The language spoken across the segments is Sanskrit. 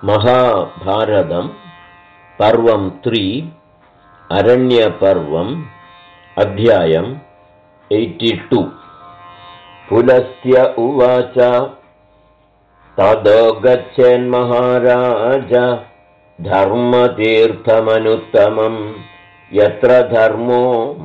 महाभारतं पर्वं 3 अरण्यपर्वम् अध्यायम् 82 पुलस्त्य उवाच तदो गच्छेन्महाराज धर्मतीर्थमनुत्तमं यत्र धर्मो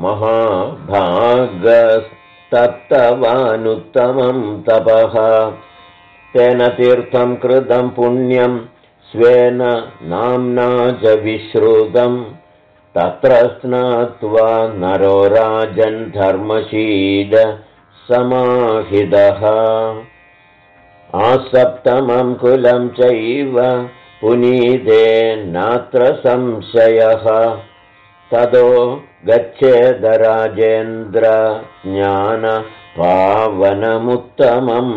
महाभागस्तप्तवानुत्तमं तपः तेन तीर्थं कृतं पुण्यं स्वेन नाम्ना च विश्रुतं तत्र स्नात्वा नरो राजन् धर्मशील समाहितः आसप्तमं कुलं चैव पुनीते नात्र संशयः ततो गच्छेद राजेन्द्र ज्ञानपावनमुत्तमम्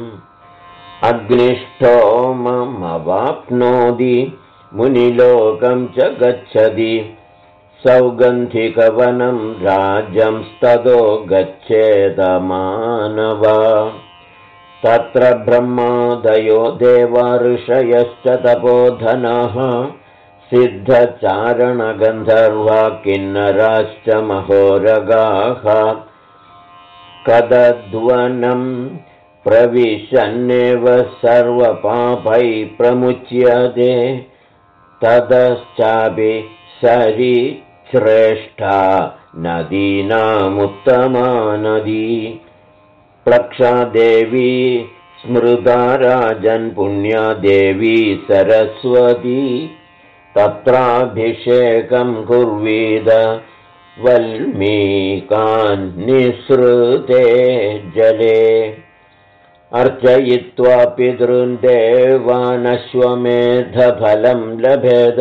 अग्निष्टोममवाप्नोति मुनिलोकं च गच्छति सौगन्धिकवनं राज्यंस्ततो गच्छेद मानव तत्र ब्रह्मादयो देवा ऋषयश्च तपोधनाः सिद्धचारणगन्धर्वा किन्नराश्च महोरगाः कदध्वनं प्रविशन्नेव सर्वपापैः प्रमुच्यते ततश्चापि श्रेष्ठा नदीनामुत्तमा नदी प्लक्षा देवी स्मृता राजन् पुण्या देवी सरस्वती तत्राभिषेकं कुर्वीद वल्मीकान् निःसृते जले अर्चयित्वा पितॄन् देवानश्वमेधफलं लभेद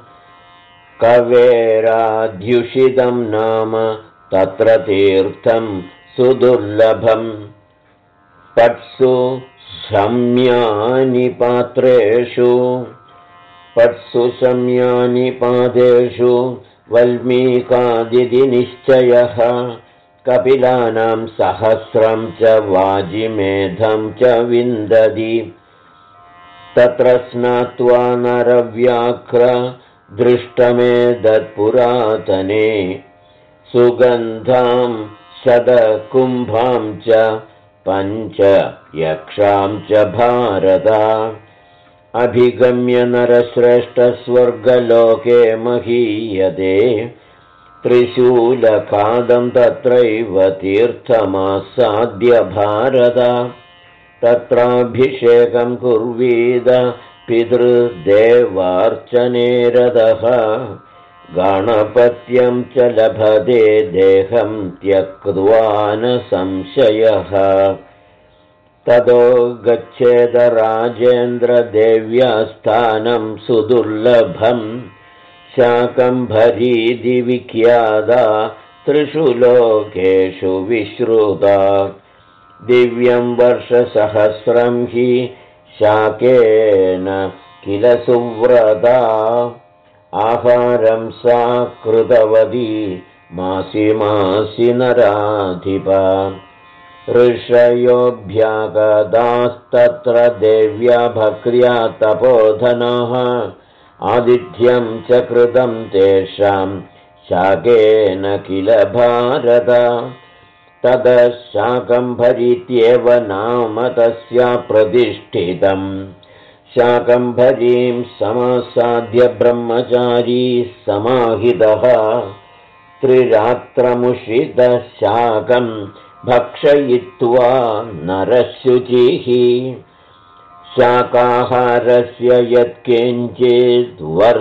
कवेराध्युषितं नाम तत्र तीर्थं सुदुर्लभम् पट्सु शम्यानि पादेषु वल्मीकादिति निश्चयः कपिलानां सहस्रं च वाजिमेधं च विन्दति तत्र स्नात्वा नरव्याघ्र दृष्टमेतत्पुरातने सुगन्धां शतकुम्भां च पञ्च यक्षां च भारत अभिगम्य नरश्रेष्ठस्वर्गलोके महीयते त्रिशूलखादं तत्रैव तीर्थमासाद्य भारत तत्राभिषेकं कुर्वीद पितृदेवार्चने रतः गणपत्यं च लभते देहं त्यक्त्वा न संशयः ततो गच्छेद राजेन्द्रदेव्या स्थानं सुदुर्लभम् शाकम्भरीति विख्याता त्रिषु लोकेषु विश्रुता दिव्यं वर्षसहस्रं हि शाकेन किल सुव्रता आहारं सा कृतवती मासि मासि नराधिपा ऋषयोऽभ्यागतास्तत्र देव्या भक्र्या तपोधनाः आदित्यं च कृतं तेषां शाकेन किल भारत ततः शाकम्भरीत्येव नाम तस्या प्रतिष्ठितम् शाकम्भरीं समासाद्य ब्रह्मचारी समाहितः त्रिरात्रमुषितः शाकं भक्षयित्वा नरशुचिः शाकाहारस्य यत्किञ्चित्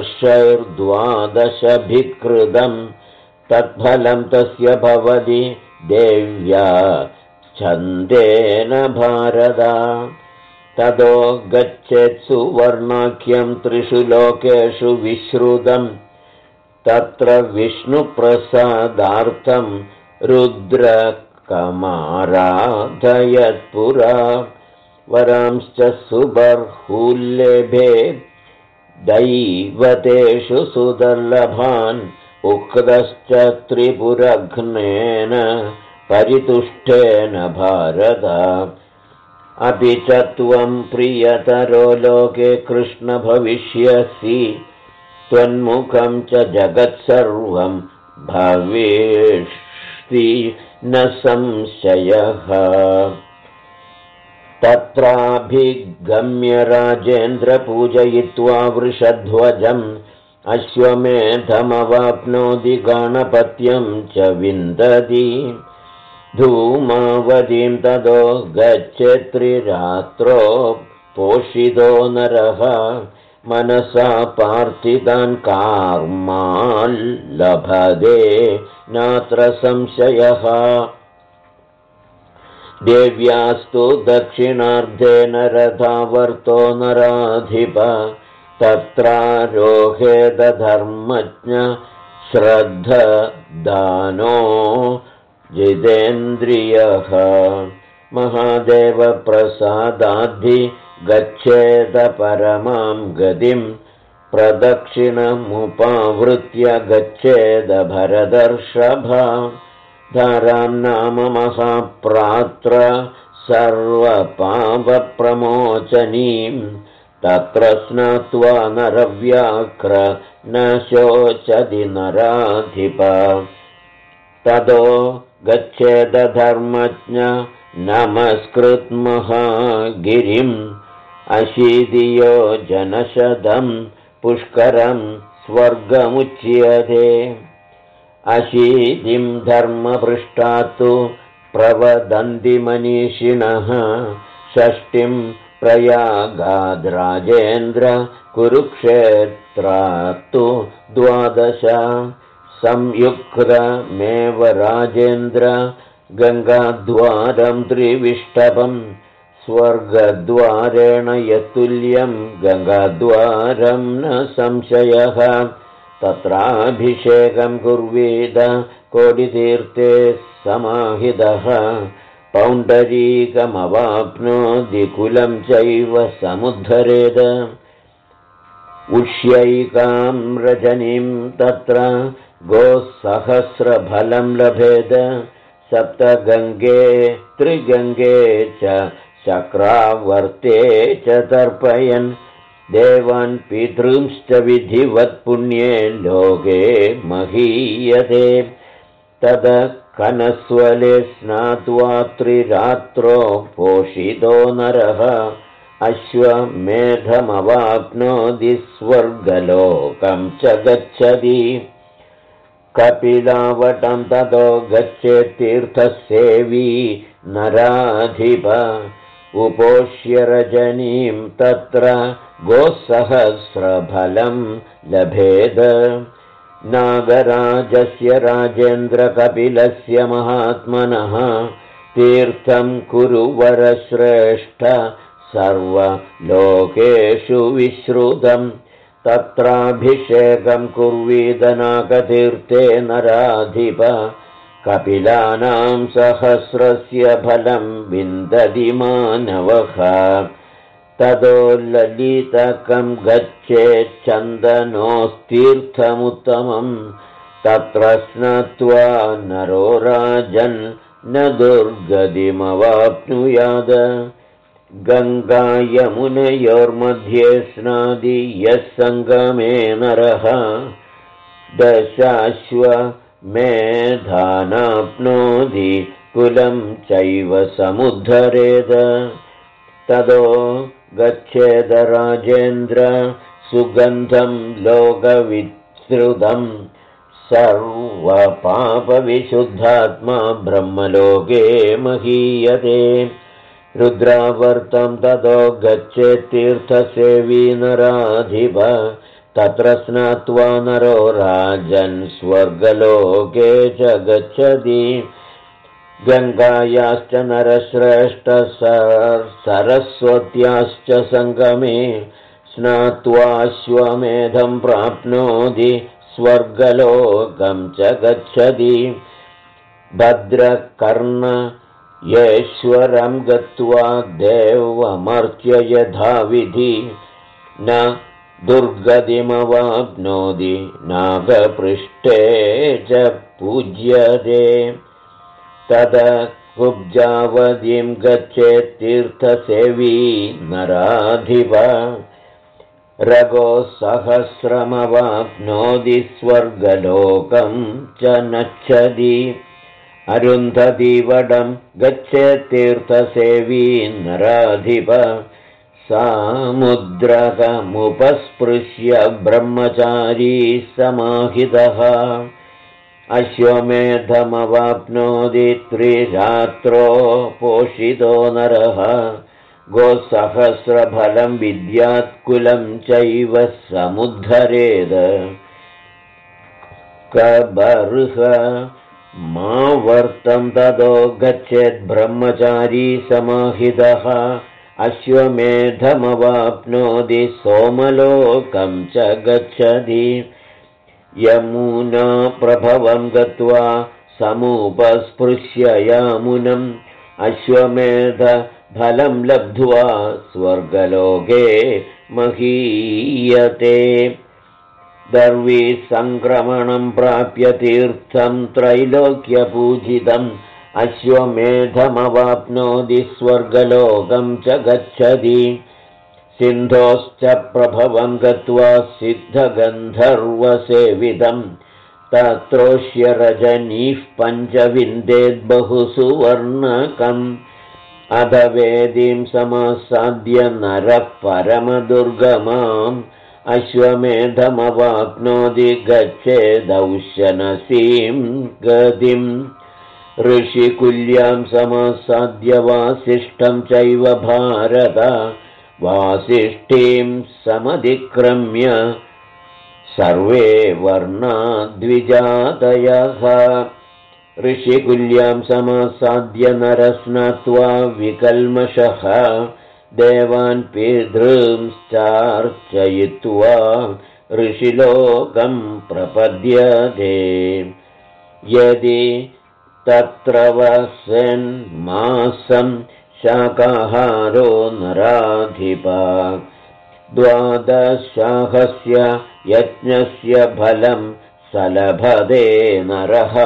वर्षैर्द्वादशभिकृतं तत्फलं तस्य भवति देव्या छन्देन भारत ततो गच्छेत्सु वर्णाख्यं त्रिषु लोकेषु विश्रुतं तत्र विष्णुप्रसादार्थं रुद्रकमाराधयत्पुरा वरांश्च सुबर्हूल्लेभे दैवतेषु सुदुर्लभान् उक्तश्च त्रिपुरघ्नेन परितुष्टेन भारत अपि च त्वं प्रियतरो लोके कृष्ण भविष्यसि त्वन्मुखं च जगत्सर्वं भविष्यति न संशयः। तत्राभिगम्य राजेन्द्र पूजयित्वा वृषध्वजम् अश्वमेधमवाप्नोति गणपत्यं च विन्दति धूमावतीं ततो गच्छेत्रिरात्रो पोषितो नरः मनसा पार्थितान् कार्मान् लभते नात्र संशयः। देव्यास्तु दक्षिणार्धेन रथावर्तो नराधिप तत्रारोहेद धर्मज्ञ श्रद्धदानो जितेन्द्रियः महादेवप्रसादाद्धि गच्छेद परमां गतिं प्रदक्षिणमुपावृत्य गच्छेद भरतर्षभ धारां नाम महाप्रात्र सर्वपापप्रमोचनीं तत्र स्नात्वा नरव्याघ्र न शोचति नराधिप ततो गच्छेद धर्मज्ञ नमस्कृत्महागिरिम् अशीतियोजनशतं पुष्करं स्वर्गमुच्यते अशीतिं धर्मपृष्ठात्तु प्रवदन्ति मनीषिणः षष्टिं प्रयागाद्राजेन्द्र कुरुक्षेत्रात्तु द्वादश संयुक्तमेव राजेन्द्र गङ्गाद्वारं त्रिविष्टपं स्वर्गद्वारेण यत्तुल्यं गङ्गाद्वारं न संशयः तत्राभिषेकं कुर्वीद कोटितीर्थे समाहितः पौण्डरीकमवाप्नोति कुलं चैव समुद्धरेद उष्यैकां रजनीं तत्र गोसहस्रफलं लभेद सप्तगङ्गे त्रिगङ्गे च चक्रावर्ते च तर्पयन् देवान् पितृंश्च विधिवत् पुण्ये लोके महीयते तद कनस्वले स्नात्वा त्रिरात्रो पोषितो नरः अश्वमेधमवाप्नोति स्वर्गलोकं च गच्छति कपिलावटं ततो गच्छेत् तीर्थसेवी नराधिप उपोष्य रजनीं तत्र गोसहस्रफलं लभेद नागराजस्य राजेन्द्रकपिलस्य महात्मनः तीर्थं कुरु वरश्रेष्ठ सर्वलोकेषु विश्रुतम् तत्राभिषेकं कुर्वीदनाकतीर्थे नराधिप कपिलानां सहस्रस्य फलं विन्दति मानवः ततो ललितकं गच्छेच्छन्दनोस्तीर्थमुत्तमं तत्र स्नात्वा नरो राजन् न दुर्गतिमवाप्नुयाद गङ्गायमुनयोर्मध्ये स्नादि यः सङ्गमे नरः दशाश्वमेधानाप्नोति कुलं चैव समुद्धरेद ततो गच्छेद राजेन्द्र सुगन्धं लोकविश्रुतं सर्वपापविशुद्धात्मा ब्रह्मलोके महीयते रुद्रावर्तं ततो गच्छेत् तीर्थसेवी नराधिप तत्र स्नात्वा नरो राजन् स्वर्गलोके च गच्छति गङ्गायाश्च नरश्रेष्ठ सरस्वत्याश्च सङ्गमे स्नात्वाश्वमेधं प्राप्नोति स्वर्गलोकं च गच्छति भद्रकर्ण येश्वरं गत्वा देवमर्च्य यथाविधि न दुर्गतिमवाप्नोति नागपृष्ठे च पूज्यते तद कुब्जावतीं गच्छेत् तीर्थसेवी नराधिप रगो सहस्रमवाप्नोति स्वर्गलोकं च नच्छति अरुन्धतीवडं गच्छेत् तीर्थसेवी नराधिप सामुद्रकमुपस्पृश्य ब्रह्मचारी समाहितः अश्वमेधमवाप्नोति त्रिरात्रो पोषितो नरः गोसहस्रफलं विद्यात्कुलं चैव समुद्धरेद कबर्ह मावर्तं ततो गच्छेत् ब्रह्मचारी समाहितः अश्वमेधमवाप्नोति सोमलोकं च गच्छति यमुना प्रभवं गत्वा समुपस्पृश्य यामुनम् अश्वमेधफलं लब्ध्वा स्वर्गलोके महीयते दर्वीसङ्क्रमणं प्राप्य तीर्थं त्रैलोक्यपूजितम् अश्वमेधमवाप्नोति स्वर्गलोकं च गच्छति सिन्धोश्च प्रभवं गत्वा सिद्धगन्धर्वसेवितं तत्रोष्य रजनीः पञ्चविन्देद्बहु सुवर्णकम् अध वेदीं समासाद्य नरः परमदुर्गमाम् अश्वमेधमवाप्नोति गच्छेदौशनसीं गतिम् ऋषिकुल्यां समासाद्य वासिष्ठं चैव भारत वासिष्ठीं समधिक्रम्य सर्वे वर्णा द्विजातयः ऋषिकुल्यां समासाद्य नरस्नात्वा विकल्मषः देवान् पितॄंश्चार्चयित्वा ऋषिलोकं प्रपद्यते यदि तत्र वसन्मासं शाकाहारो नराधिपा द्वादशाहस्य यज्ञस्य फलं सलभते नरः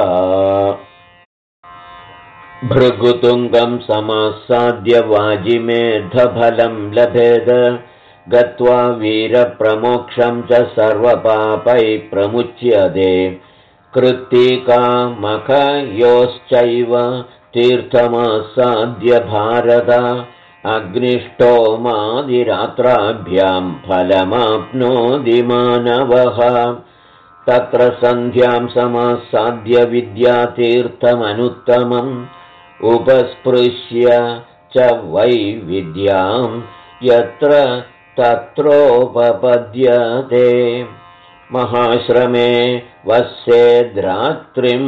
भृगुतुङ्गं समासाद्य वाजिमेधफलं लभेद गत्वा वीरप्रमोक्षं च सर्वपापैः प्रमुच्यते कृत्तिकामखयोश्चैव तीर्थमासाद्य भारत अग्निष्टोमादिरात्राभ्यां फलमाप्नोति मानवः तत्र सन्ध्यां समासाद्य विद्यातीर्थमनुत्तमम् उपस्पृश्य च वै विद्यां यत्र तत्रोपपद्यते महाश्रमे वस्येद्रात्रिं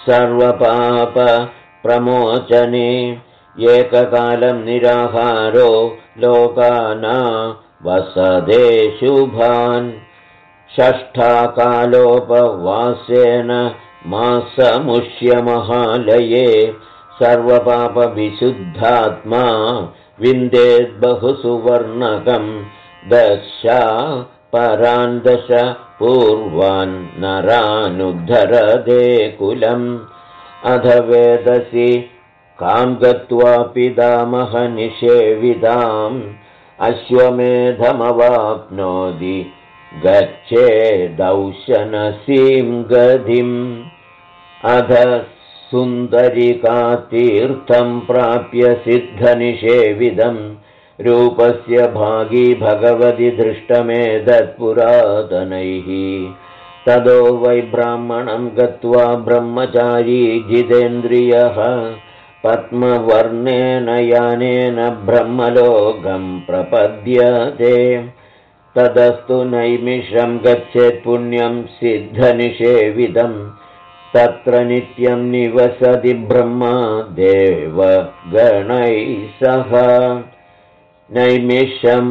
सर्वपापप्रमोचने एककालं निराहारो लोकाना वसदे शुभान् षष्ठाकालोपवासेन मासमुष्यमहालये सर्वपापविशुद्धात्मा विन्देद्बहु सुवर्णकं दशा परान् दश पूर्वान् नरानुद्धरदे कुलम् अध वेदसि कां गत्वा पितामहनिषेविताम् अश्वमेधमवाप्नोति गच्छेदौशनसीं गतिम् अध सुन्दरिकातीर्थं प्राप्य सिद्धनिषेविदं रूपस्य भागी भगवति दृष्टमेतत्पुरातनैः ततो वै ब्राह्मणं गत्वा ब्रह्मचारी जितेन्द्रियः पद्मवर्णेन यानेन ब्रह्मलोकं प्रपद्यते ततस्तु नैमिषं गच्छेत् पुण्यं सिद्धनिषेविदम् तत्र नित्यं निवसति ब्रह्मा देवगणैः सह नैमिषं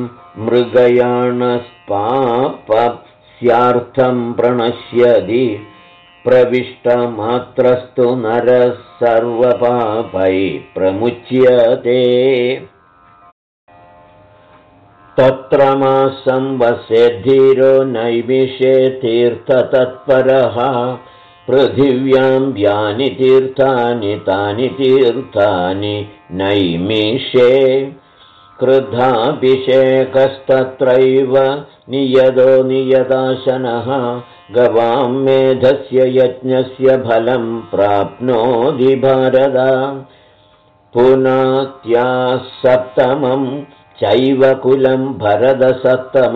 मृगयाणस्पाप्स्यार्थं प्रणश्यति प्रविष्टमात्रस्तु नरः सर्वपापैः प्रमुच्यते तत्र मासं वसेद्धीरो नैमिषे तीर्थतत्परः पृथिव्यां यानि तीर्थानि तानि तीर्थानि नैमिषे कृधाभिषेकस्तत्रैव नियतो नियताशनः गवां मेधस्य यज्ञस्य फलं प्राप्नोति भारत पुनात्याः सप्तमं चैव कुलं भरतसप्तम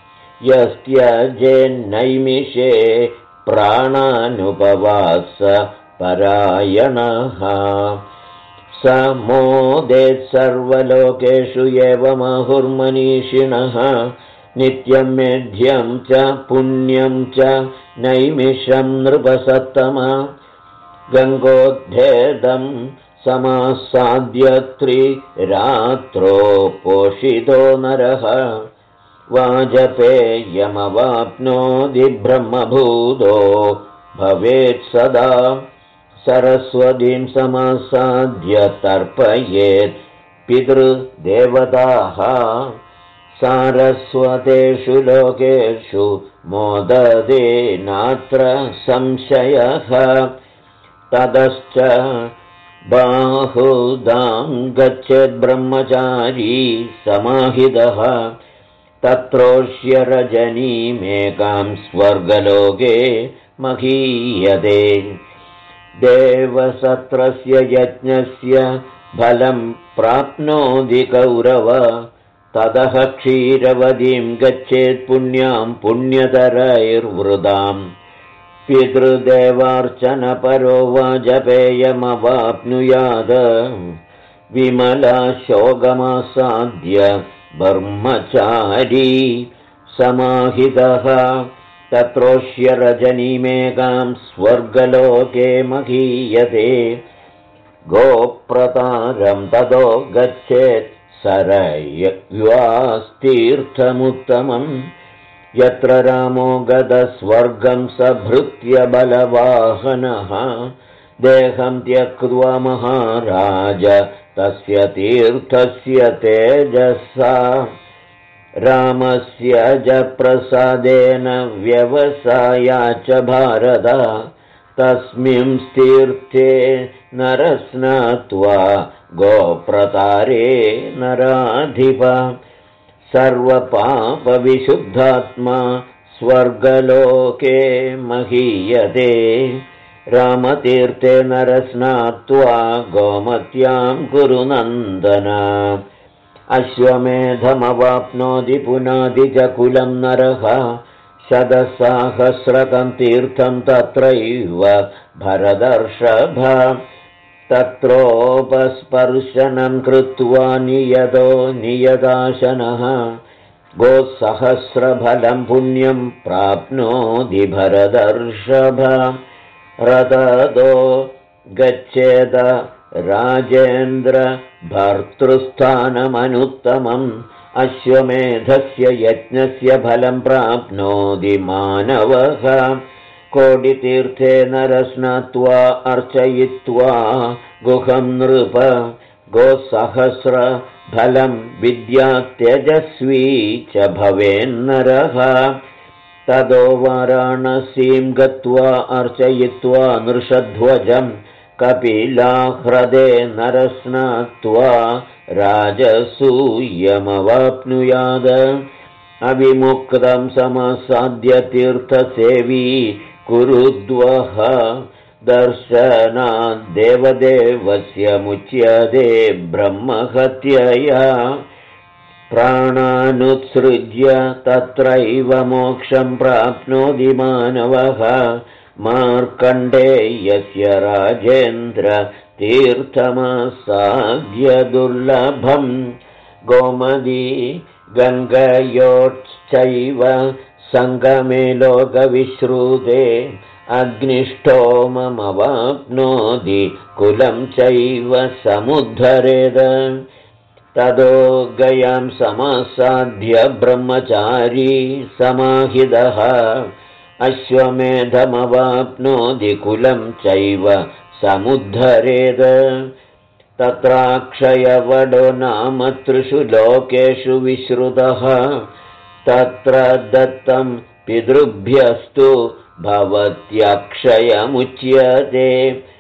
यस्त्यजेन्नैमिषे प्राणानुपवास परायणः स मोदेत् सर्वलोकेषु एवमाहुर्मनीषिणः नित्यं मेध्यं च पुण्यं च नैमिषं नृपसत्तम गङ्गोद्धेदं समासाद्य त्रिरात्रो पोषितो नरः वाजपेयमवाप्नोति ब्रह्मभूतो भवेत् सदा सरस्वतीं समासाद्य तर्पयेत् पितृदेवताः सारस्वतेषु लोकेषु मोदते नात्र संशयः ततश्च बाहुदां गच्छेत् ब्रह्मचारी समाहितः तत्रोष्य रजनीमेकां स्वर्गलोके महीयते देवसत्रस्य यज्ञस्य फलं प्राप्नोति कौरव ततः क्षीरवतीं गच्छेत् पुण्यां पुण्यतरैर्वृताम् पितृदेवार्चनपरो वाजपेयमवाप्नुयात् विमलाशोकमासाद्य ब्रह्मचारी समाहितः तत्रोष्य रजनीमेकां स्वर्गलोके महीयते गोप्रतारं ततो गच्छेत् सरय्वास्तीर्थमुत्तमम् यत्र रामो गतस्वर्गं सभृत्य बलवाहनः देहं त्यक्त्वा महाराज तस्य तीर्थस्य तेजसा रामस्य च प्रसादेन व्यवसाया च भारत तस्मिंस्तीर्थे नरस्नात्वा गोप्रतारे नराधिप सर्वपापविशुद्धात्मा स्वर्गलोके महीयते रामतीर्थे नरस्नात्वा गोमत्यां कुरु नन्दन अश्वमेधमवाप्नोति पुनादि च कुलं नरः शतसहस्रकं तीर्थं तत्रैव भरदर्षभ तत्रोपस्पर्शनं कृत्वा नियतो नियताशनः गोसहस्रफलं पुण्यं प्राप्नोति भरदर्षभ रततो गच्छेद राजेन्द्र भर्तृस्थानमनुत्तमम् अश्वमेधस्य यज्ञस्य फलं प्राप्नोति मानवः कोटितीर्थे नरस्नात्वा अर्चयित्वा गुहं नृप गोसहस्रफलं विद्या तेजस्वी च भवेन्नरः ततो वाराणसीं गत्वा अर्चयित्वा नृषध्वजं कपिलाह्रदे नरस्नात्वा राजसूयमवाप्नुयाद अविमुक्तं समसाद्य तीर्थसेवी कुरुद्वः दर्शनाद्देवदेवस्य मुच्यते ब्रह्महत्यया प्राणानुत्सृज्य तत्रैव मोक्षं प्राप्नोति मानवः मार्कण्डेयस्य राजेन्द्र तीर्थमसाद्य दुर्लभं गोमदी गङ्गयोश्चैव सङ्गमे लोकविश्रुते अग्निष्टोममवाप्नोति कुलं चैव समुद्धरेद ततो गयां समासाद्य ब्रह्मचारी समाहितः अश्वमेधमवाप्नोति कुलं चैव समुद्धरेद तत्राक्षयवडो नाम त्रिषु लोकेषु विश्रुतः तत्र दत्तं पितृभ्यस्तु भवत्यक्षयमुच्यते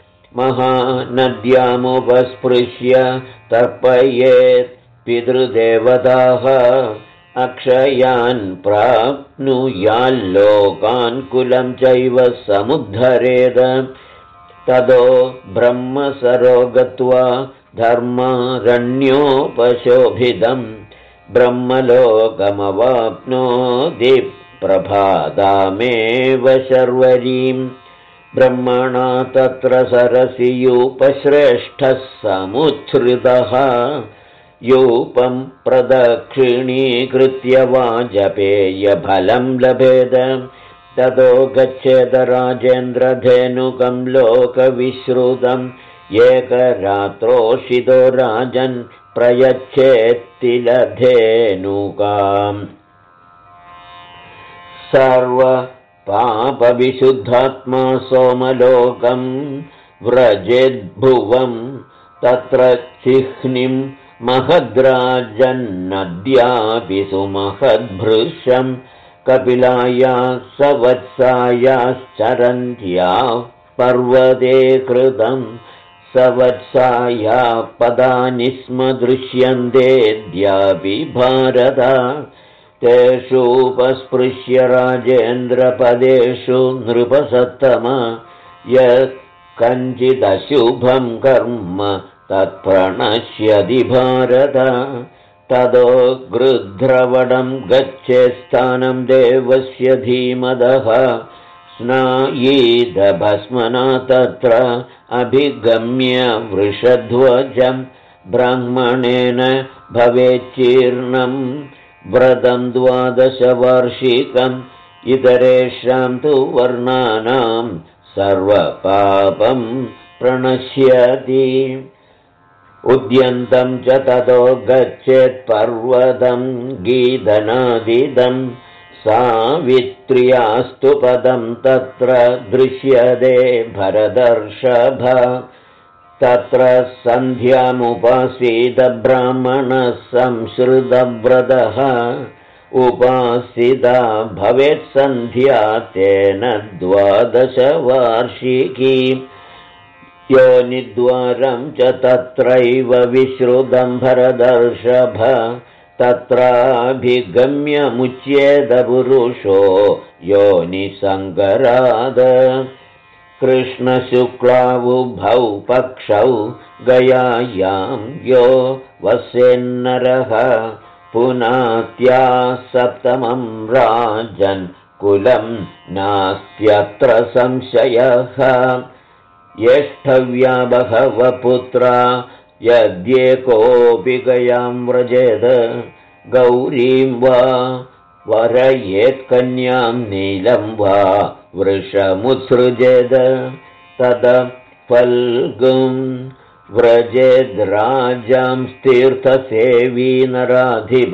महानद्यामुपस्पृश्य तर्पयेत् पितृदेवताः अक्षयान् प्राप्नुयाल्लोकान् कुलं चैव समुद्धरेद ततो ब्रह्मसरो गत्वा धर्मारण्योपशोभितं ब्रह्मलोकमवाप्नोति प्रभातामेव शर्वरीं ब्रह्मणा तत्र सरसियूपश्रेष्ठः समुच्छ्रितः यूपं प्रदक्षिणीकृत्य वाजपेयफलं लभेद ततो गच्छेद राजेन्द्रधेनुकं लोकविश्रुतम् एकरात्रोषितो राजन् प्रयच्छेत्तिलधेनुकाम् सर्वपापविशुद्धात्मा सोमलोकं व्रजेद्भुवं तत्र चिह्निं महद्राजन्नद्यापि सुमहद्भृशं कपिलाया सवत्सायाश्चरन्त्या पर्वते कृतं सवत्साया पदानि स्म दृश्यन्तेऽद्यापि भारत तेषूपस्पृश्य राजेन्द्रपदेषु नृपसत्तम यत् कञ्चिदशुभं कर्म तत्प्रणश्यति भारत ततो गृध्रवडं गच्छेत्स्थानं देवस्य धीमदः स्नायीदभस्मना तत्र अभिगम्य वृषध्वजं ब्राह्मणेन भवेच्चीर्णं व्रतं 12 इतरेषां तु वर्णानां सर्वपापं प्रणश्यति उद्यन्तं च ततो गच्छेत्पर्वतं गीधनादिदं सावित्र्यास्तु पदं तत्र दृश्यते भरदर्षभ तत्र सन्ध्यामुपासीत ब्राह्मणः संश्रुतव्रतः उपासिता भवेत् सन्ध्या तेन 12 योनिद्वारं च तत्रैव विश्रुतं भरदर्षभ तत्राभिगम्यमुच्येद पुरुषो योनिसङ्कराद कृष्णशुक्लावुभौ पक्षौ गयायां यो वसेन्नरः पुनात्या सप्तमं राजन् कुलं नास्त्यत्र संशयः येष्ठव्या बहवः पुत्रा यद्येकोऽपि गयां व्रजेद गौरीं वा वरयेत्कन्यां नीलं वा वृषमुत्सृजेद तद फल्गुं व्रजेद्राजां तीर्थसेवी नराधिप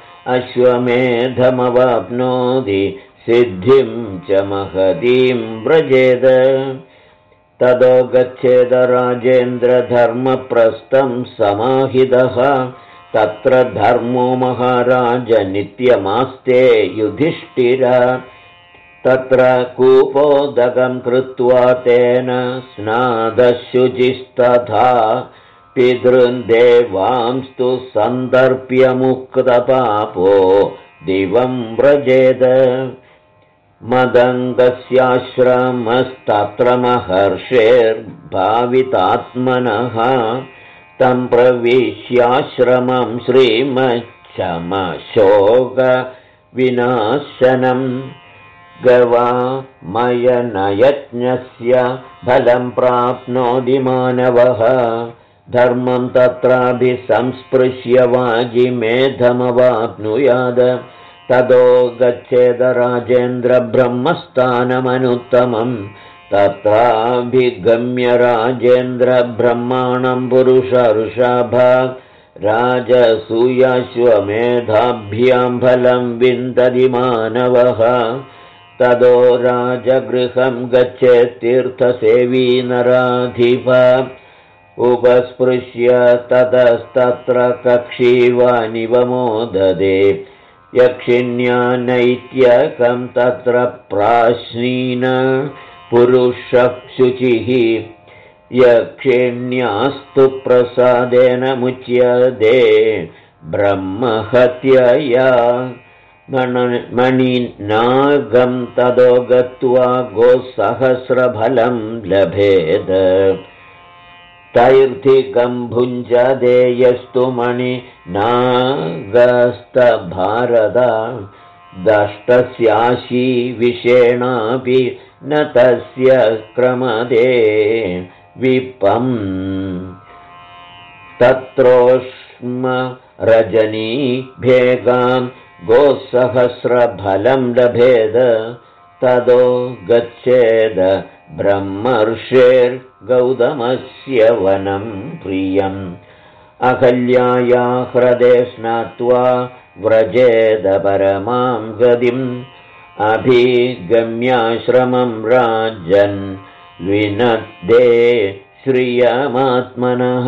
अश्वमेधमवाप्नोति सिद्धिं च महतीं व्रजेद ततो गच्छेद राजेन्द्रधर्मप्रस्थं समाहितः तत्र धर्मो महाराज नित्यमास्ते युधिष्ठिर तत्र कूपोदकं कृत्वा तेन स्नादशुचिस्तथा पितृन्देवांस्तु सन्दर्प्य मुक्तपापो दिवं व्रजेद मदङ्गस्याश्रमस्तत्र महर्षेर्भावितात्मनः तं प्रविश्याश्रमं श्रीमच्छमशोकविनाशनं गवामयनयज्ञस्य फलं प्राप्नोति मानवः धर्मं तत्राभिसंस्पृश्य वाजिमेधमवाप्नुयाद ततो गच्छेद राजेन्द्रब्रह्मस्थानमनुत्तमं तत्राभिगम्य राजेन्द्रब्रह्माणं पुरुषर्षभ राजसूयाश्वमेधाभ्यां फलं विन्दति मानवः ततो राजगृहं गच्छेत् तीर्थसेवी नराधिप उपस्पृश्य ततस्तत्र कक्षीवानिव मोददे यक्षिण्या तत्र प्राश्नीन पुरुषः शुचिः यक्षिण्यास्तु प्रसादेन मुच्यते ब्रह्महत्यया मणिनागं ततो गत्वा गोसहस्रफलं लभेद तैर्थिकं भुञ्जते यस्तु मणिनागस्तभारत दष्टस्याशी विषेणापि न तस्य क्रमदे विपम् तत्रोष्म रजनी भेगां गोसहस्रफलं लभेद ततो गच्छेद ब्रह्मर्षेर्गौतमस्य वनं प्रियम् अहल्याया हृदे स्नात्वा व्रजेद परमां गतिम् अभिगम्याश्रमं राजन् विनद्दे श्रियमात्मनः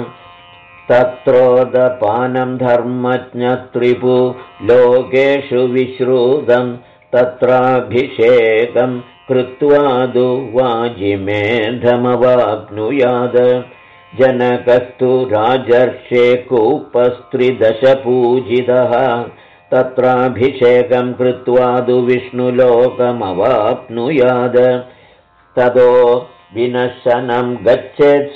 तत्रोदपानं धर्मज्ञत्रिपु लोकेषु विश्रुतं तत्राभिषेकं कृत्वा दुवाजिमेधमवाप्नुयाद जनकस्तु राजर्षे कूपस्त्रिदशपूजितः तत्राभिषेकं कृत्वा दु विष्णुलोकमवाप्नुयाद ततो विनशनं गच्छेत्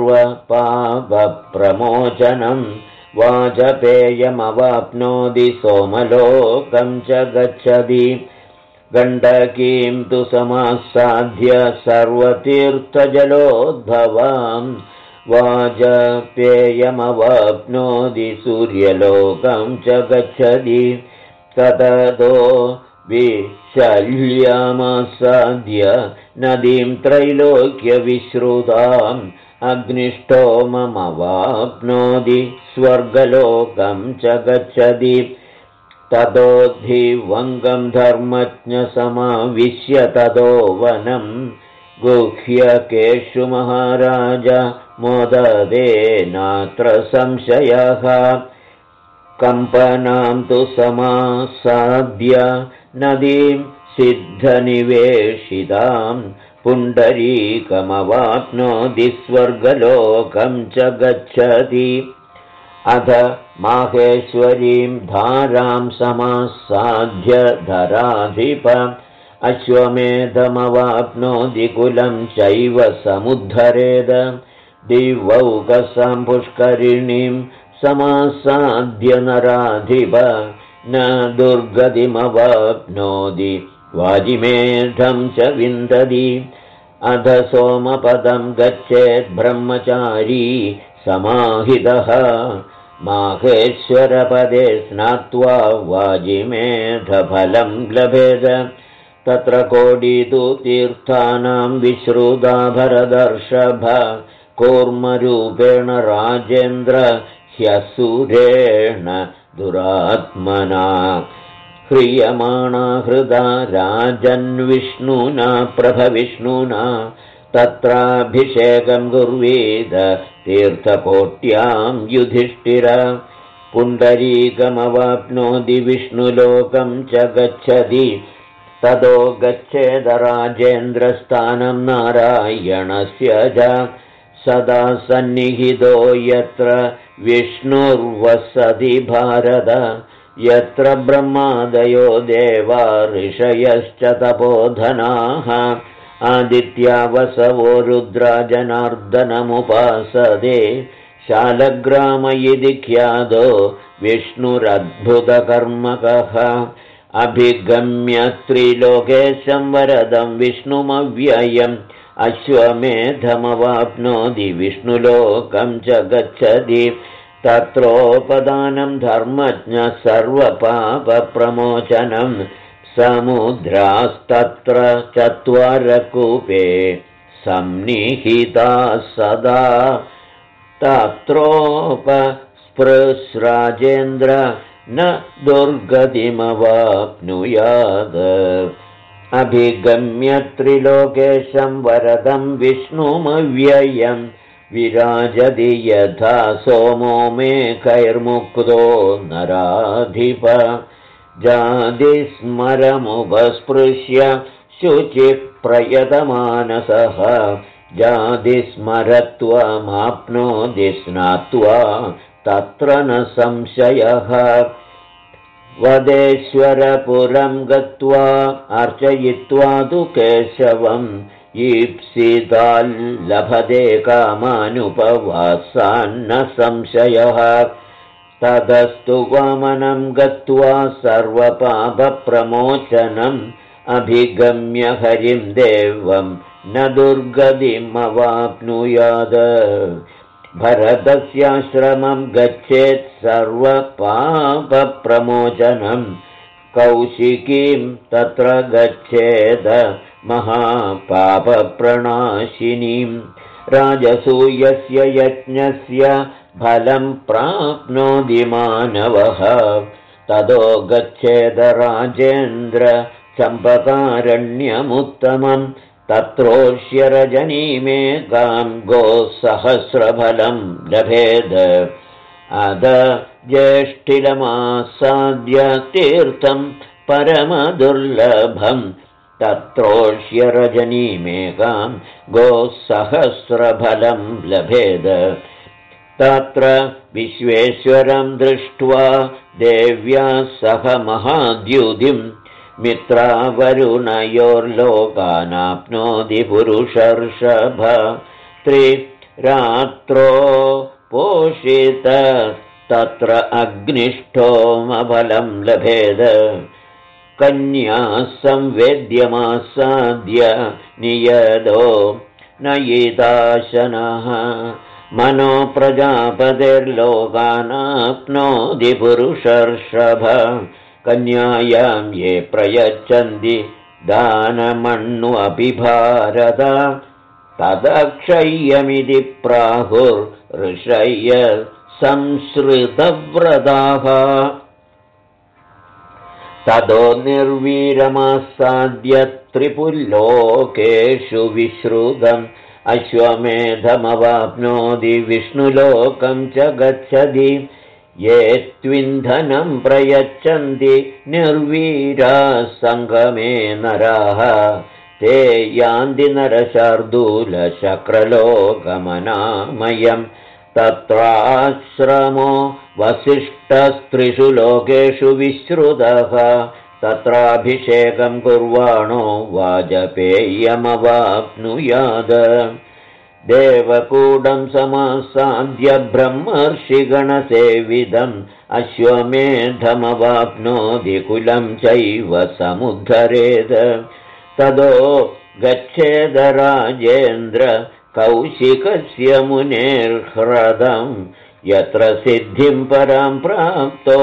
सर्वपापप्रमोचनं वाजपेयमवाप्नोति सोमलोकं च गच्छति गण्डकीं तु समासाद्य सर्वतीर्थजलोद्भवां वाजपेयमवाप्नोति सूर्यलोकं च गच्छति ततो विशल्यामासाद्य नदीं त्रैलोक्यविश्रुताम् अग्निष्टोममवाप्नोति स्वर्गलोकं च गच्छति ततोऽधिवङ्गं धर्मज्ञसमाविश्य ततो वनं गुह्यकेषु महाराज मोददे नात्र संशयः कम्पनां तु समासाद्य नदीं सिद्धनिवेशितां पुण्डरीकमवाप्नोति स्वर्गलोकं च गच्छति अथ माहेश्वरीं धारां समासाद्य धराधिप अश्वमेधमवाप्नोति कुलं चैव समुद्धरेद दिवौकसां पुष्करिणीं समासाद्य नराधिप न दुर्गतिमवाप्नोति वाजिमेधं च विन्दति अध सोमपदं गच्छेत् ब्रह्मचारी समाहितः माहेश्वरपदे स्नात्वा वाजिमेधफलं लभेद तत्र कोटितु तीर्थानां विश्रुता भरदर्षभ कूर्मरूपेण राजेन्द्र ह्यसुरेण दुरात्मना ह्रियमाणा हृदा राजन्विष्णुना प्रभविष्णुना तत्राभिषेकं कुर्वीद तीर्थकोट्यां युधिष्ठिर पुण्डरीकमवाप्नोति विष्णुलोकं च गच्छति ततो गच्छेद राजेन्द्रस्थानं नारायणस्य च सदा सन्निहितो यत्र विष्णुर्वसति भारत यत्र ब्रह्मादयो देवा ऋषयश्च तपोधनाः आदित्या वसवो रुद्रा जनार्दनमुपासते शालग्राम इति ख्यातो विष्णुरद्भुतकर्मकः अभिगम्य त्रिलोकेशं वरदं विष्णुमव्ययम् अश्वमेधमवाप्नोति विष्णुलोकं च गच्छति तत्रोपदानं धर्मज्ञ सर्वपापप्रमोचनं समुद्रास्तत्र चत्वारकूपे संनिहिताः सदा तत्रोपस्पृश्राजेन्द्र न दुर्गतिमवाप्नुयात् अभिगम्य त्रिलोकेशं वरदं विष्णुमव्ययम् विराजति यथा सोमो मेघैर्मुक्तो नराधिप जातिस्मरमुपस्पृश्य शुचिः प्रयतमानसः जातिस्मरत्वमाप्नोति स्नात्वा तत्र न संशयः वदेश्वरपुरं गत्वा अर्चयित्वा तु केशवम् ईप्सिताल्लभते कामानुपवासान्न संशयः ततस्तु वामनं गत्वा सर्वपापप्रमोचनम् अभिगम्य हरिं देवं न दुर्गतिमवाप्नुयात् भरतस्याश्रमं गच्छेत् सर्वपापप्रमोचनं कौशिकीं तत्र गच्छेद महापापप्रणाशिनीं राजसूयस्य यज्ञस्य फलं प्राप्नोति मानवः ततो गच्छेद राजेन्द्र चम्पकारण्यमुत्तमं तत्रोष्य रजनीमेकां गोसहस्रफलं लभेद अद ज्येष्ठिलमासाद्य तीर्थं परमदुर्लभं तत्रोष्य रजनीमेकां गोसहस्रफलं लभेद तत्र विश्वेश्वरं दृष्ट्वा देव्या सह महाद्युतिं मित्रावरुणयोर्लोकानाप्नोति पुरुषर्षभ त्रिरात्रो पोषित तत्र अग्निष्ठोमफलं लभेद कन्या संवेद्यमासाद्य नियदो नयिताशनः मनो प्रजापतिर्लोकानाप्नोति पुरुषर्षभ कन्यायां ये प्रयच्छन्ति दानमण्णु अपि भारत तदक्षय्यमिति प्राहुर्ऋषय्य संश्रितव्रताः ततो निर्वीरमासाद्य त्रिपुल्लोकेषु विश्रुतम् अश्वमेधमवाप्नोति विष्णुलोकं च गच्छति ये त्विन्धनं प्रयच्छन्ति निर्वीराः सङ्गमे नराः ते यान्ति नरशार्दूलशक्रलोकमनामयम् तत्राश्रमो वसिष्ठस्त्रिषु लोकेषु विश्रुतः तत्राभिषेकं कुर्वाणो वाजपेयमवाप्नुयाद देवकूटं समासाद्य ब्रह्मर्षिगणसेविदम् अश्वमेधमवाप्नोति कुलं चैव समुद्धरेद ततो गच्छेद राजेन्द्र कौशिकस्य मुनेर्ह्रदं यत्र सिद्धिं परां प्राप्तो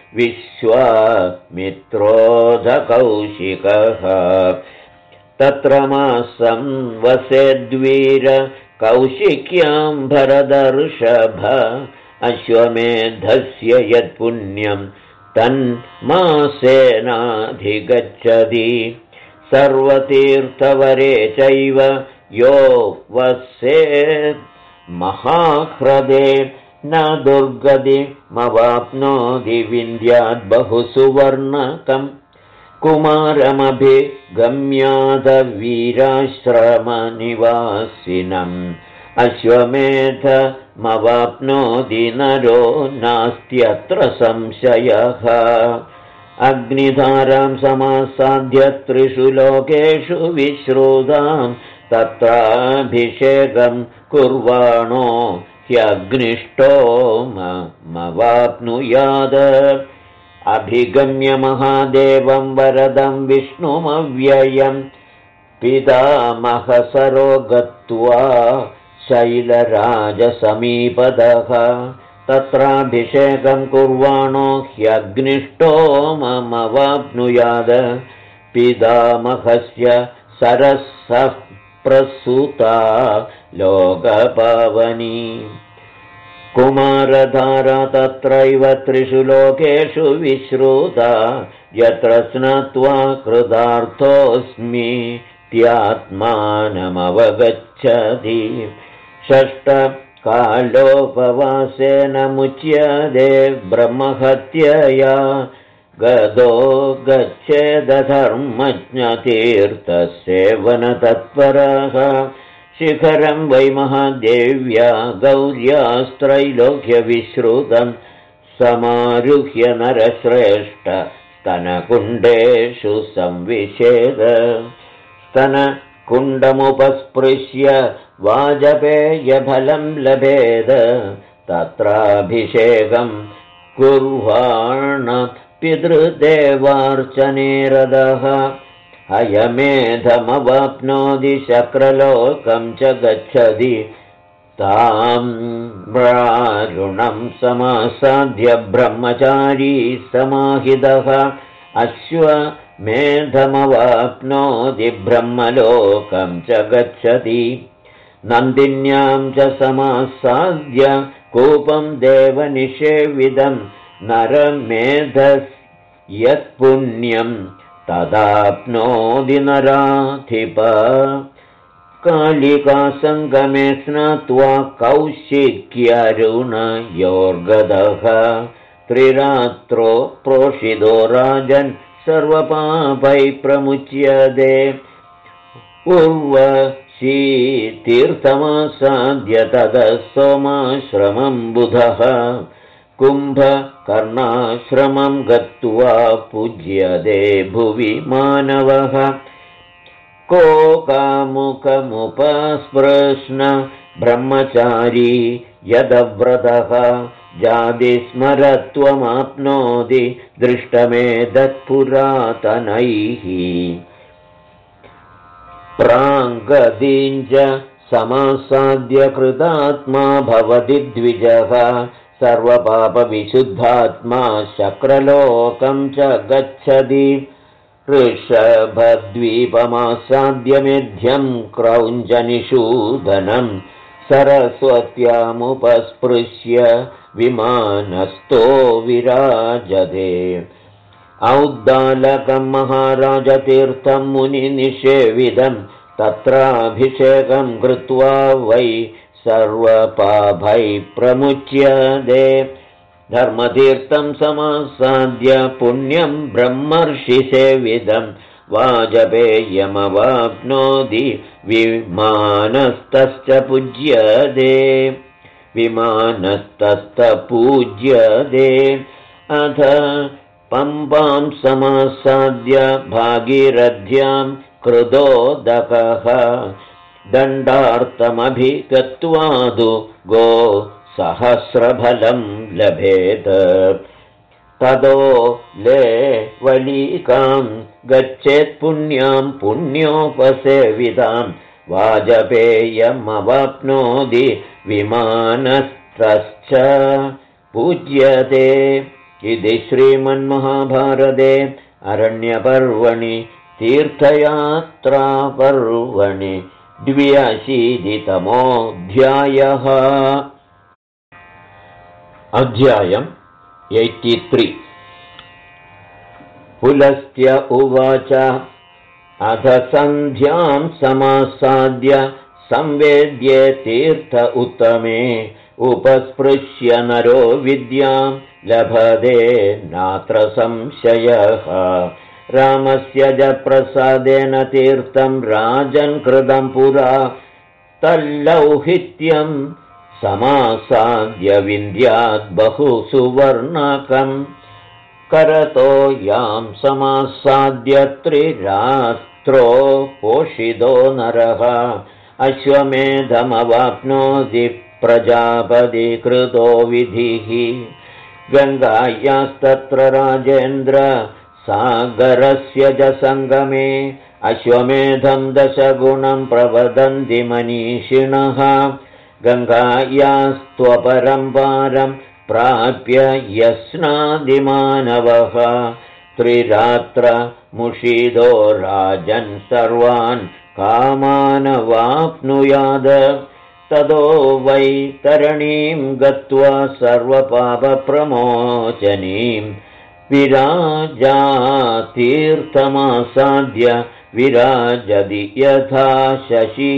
विश्वामित्रोऽधकौशिकः तत्र मासं वसेद्वीर कौशिक्यां भरदर्षभ अश्वमेधस्य यत्पुण्यं तन्मासेनाधिगच्छति सर्वतीर्थवरे चैव यो वसेत् महाह्रदे न दुर्गतिमवाप्नोति विन्द्याद् बहुसुवर्णकम् कुमारमभिगम्याद वीराश्रमनिवासिनम् अश्वमेधमवाप्नोति नरो नास्त्यत्र संशयः अग्निधारां समासाद्य त्रिषु लोकेषु विश्रुतां तत्राभिषेकं कुर्वाणो ह्यग्निष्टोमवाप्नुयाद अभिगम्य महादेवं वरदं विष्णुमव्ययं पितामहसरो गत्वा शैलराजसमीपतः तत्राभिषेकं कुर्वाणो ह्यग्निष्टोमवाप्नुयाद पितामहस्य सरसः प्रसूता लोकपावनी कुमारधारा तत्रैव त्रिषु लोकेषु विश्रुता यत्र स्नात्वा कृतार्थोऽस्मि त्यात्मानमवगच्छति षष्ठकालोपवासेन मुच्यते ब्रह्महत्यया गदो गच्छेदधर्मज्ञतीर्थसेवनतत्परः शिखरं वै महादेव्या गौर्यास्त्रैलोक्यविश्रुतं समारुह्य नरश्रेष्ठ स्तनकुण्डेषु संविशेद स्तनकुण्डमुपस्पृश्य वाजपेयफलं लभेद तत्राभिषेकं कुर्वाण पितृदेवार्चनेरदः अयमेधमवाप्नोति शक्रलोकं च गच्छति ताम्रारुणं समासाद्य ब्रह्मचारी समाहितः अश्वमेधमवाप्नोति ब्रह्मलोकं च गच्छति नन्दिन्यां च समासाद्य कूपं देवनिषेविदं नरमेधस् यत्पुण्यं तदाप्नोति नराधिप कालिकासङ्गमे स्नात्वा कौशिक्यरुणयोर्गदः त्रिरात्रो प्रोषितो राजन् सर्वपापै प्रमुच्यते उर्वशी तीर्थमासाद्य ततः सोमाश्रमं बुधः कुम्भकर्णाश्रमं गत्वा पूज्यते भुवि मानवः कोकामुकमुपस्पृश्न ब्रह्मचारी यदव्रतः जातिस्मरत्वमाप्नोति दृष्टमेतत्पुरातनैः प्राङ्गदीञ्च समासाद्य कृतात्मा भवति द्विजः सर्वपापविशुद्धात्मा शक्रलोकं च गच्छति ऋषभद्वीपमासाद्य मेध्यं क्रौञ्चनिषूदनं सरस्वत्यामुपस्पृश्य विमानस्थो विराजते औद्दालकं महाराजतीर्थं मुनिनिषेविदं तत्राभिषेकं कृत्वा वै सर्वपापै प्रमुच्यते धर्मतीर्थं समासाद्य पुण्यं ब्रह्मर्षिसेविदं वाजपेयमवाप्नोति विमानस्तश्च पूज्यते अथ पम्पां समासाद्य भागीरथ्यां कृतोदकः दण्डार्थमभिगत्वादु गो सहस्रफलं लभेत ततो लेवलीकां गच्छेत् पुण्यां पुण्योपसेवितां वाजपेयमवाप्नोति विमानस्तश्च पूज्यते इति श्रीमन्महाभारते अरण्यपर्वणि तीर्थयात्रापर्वणि 82तमोऽध्यायः। अध्यायम् 83। पुलस्त्य उवाच अथ सन्ध्यां समासाद्य संवेद्ये तीर्थ उत्तमे उपस्पृश्य नरो विद्यां लभते नात्र संशयः रामस्य च प्रसादेन तीर्थं राजन् कृतं पुरा तल्लौहित्यं समासाद्य विन्द्यात् बहु सुवर्णकम् करतो यां समासाद्य त्रिरात्रो पोषितो नरः अश्वमेधमवाप्नोति प्रजापतिकृतो विधिः गङ्गायास्तत्र राजेन्द्र सागरस्य च सङ्गमे अश्वमेधं 10 गुणं प्रवदन्ति मनीषिणः गङ्गायास्त्वपरं पारं प्राप्य यस्नादिमानवः त्रिरात्र मुषितो राजन् सर्वान् कामानवाप्नुयाद ततो वै तरणीं गत्वा सर्वपापप्रमोचनीं विराजातीर्थमासाद्य विराजति यथा शशी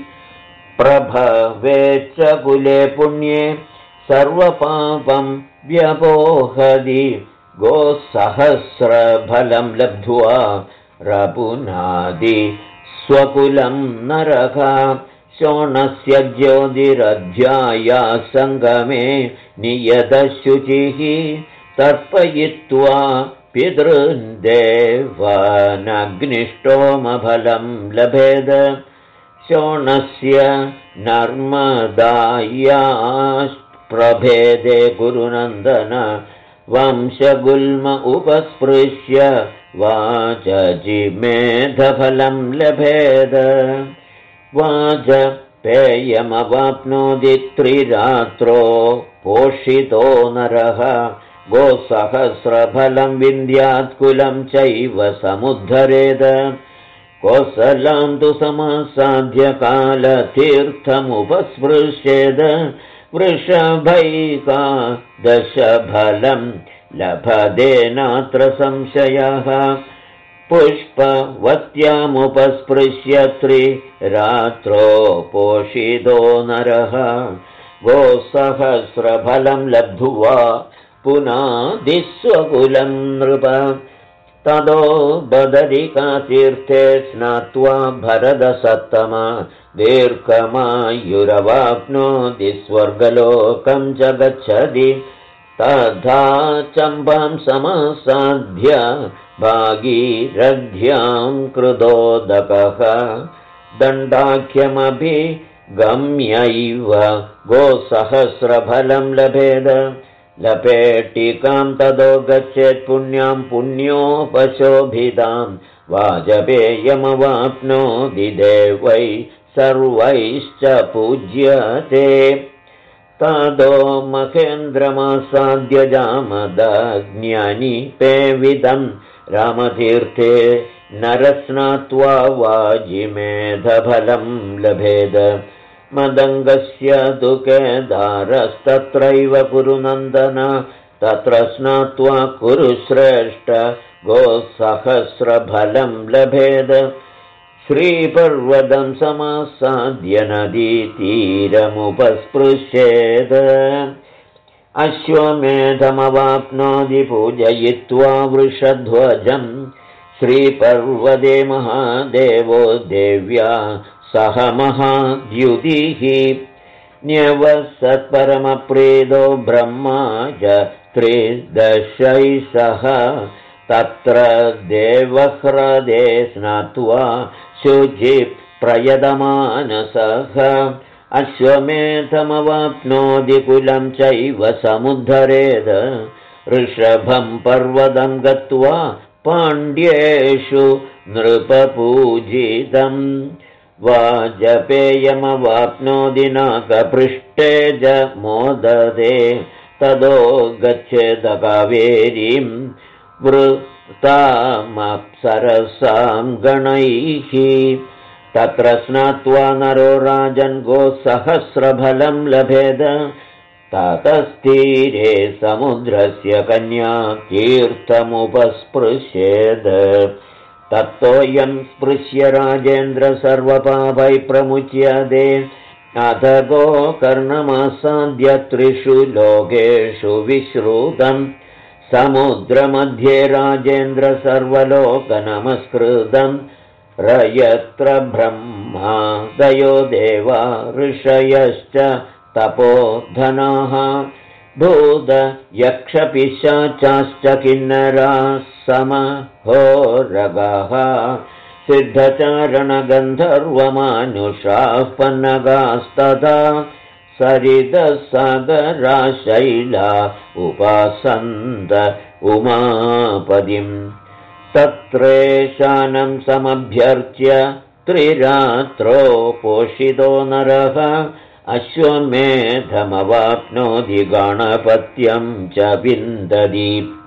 प्रभवेच्च कुले पुण्ये सर्वपापं व्यपोहति गोसहस्रफलं लब्ध्वा रपुनादि स्वकुलं नरः शोणस्य ज्योतिरध्याया सङ्गमे नियतशुचिः तर्पयित्वा पितृन्देवानग्निष्टोमफलं लभेद शोणस्य नर्मदायाप्रभेदे गुरुनन्दन वंशगुल्म उपस्पृश्य वाचजिमेधफलं लभेद वाजपेयमवाप्नोति त्रिरात्रो पोषितो नरः गोसहस्रफलं विन्द्यात्कुलं चैव समुद्धरेद कोसलं तु समसाध्यकालतीर्थमुपस्पृश्येद वृषभैकादशफलं लभदेनात्र संशयः पुष्पवत्यामुपस्पृश्य त्रिरात्रो पोषितो नरः गोसहस्रफलं लब्ध्वा पुनादिस्वकुलं नृप ततो बदरिकातीर्थे स्नात्वा भरतसत्तम दीर्घमायुरवाप्नोति स्वर्गलोकं च गच्छति तथा चम्पां समासाद्य भागीरथ्यां कृतोदकः दण्डाख्यमभिगम्यैव गोसहस्रफलं लभेद लपेटिकां ततो गच्छेत् पुण्यां पुण्योपशोभितां वाजपेयमवाप्नोति देवै सर्वैश्च पूज्यते ततो महेन्द्रमासाद्य जामदग्न्यनिपेविदं रामतीर्थे नरस्नात्वा वाजिमेधफलं लभेद मदङ्गस्य तु केदारस्तत्रैव कुरुनन्दन तत्र स्नात्वा कुरुश्रेष्ठ गोसहस्रफलं लभेद श्रीपर्वतं समासाद्य नदीतीरमुपस्पृश्येद अश्वमेधमवाप्नोति पूजयित्वा वृषध्वजं श्रीपर्वते महादेवो देव्या सह महाद्युतिः न्यवसत्परमप्रीतो ब्रह्मा च त्रिदशैः सह तत्र देवह्रदे स्नात्वा शुचिप्रयतमानसः अश्वमेधमवाप्नोति कुलं चैव समुद्धरेद ऋषभं पर्वतं गत्वा पाण्ड्येषु नृपपूजितम् वाजपेयमवाप्नोति नागपृष्ठे च मोदते ततो गच्छेद कावेरीं वृतामप्सरसां गणैः तत्र स्नात्वा नरो राजन् गोसहस्रफलं लभेद ततस्तीरे समुद्रस्य कन्या तीर्थमुपस्पृश्येद तत्तोऽयं स्पृश्य राजेन्द्र सर्वपापैः प्रमुच्यते अथ गोकर्णमासाद्य त्रिषु लोकेषु विश्रुतं समुद्रमध्ये राजेन्द्र सर्वलोकनमस्कृतं रयत्र ब्रह्मादयो देवा ऋषयश्च तपोधनाः भूतयक्षपिशाचाश्च किन्नराः समहोरगाः सिद्धचारणगन्धर्वमानुषाः पन्नगास्तथा सरितसागराशैला उपासन्त उमापदिम् तत्रेशानं समभ्यर्च्य त्रिरात्रो पोषितो नरः अश्वमेधमवाप्नोति गणपत्यं च विन्दति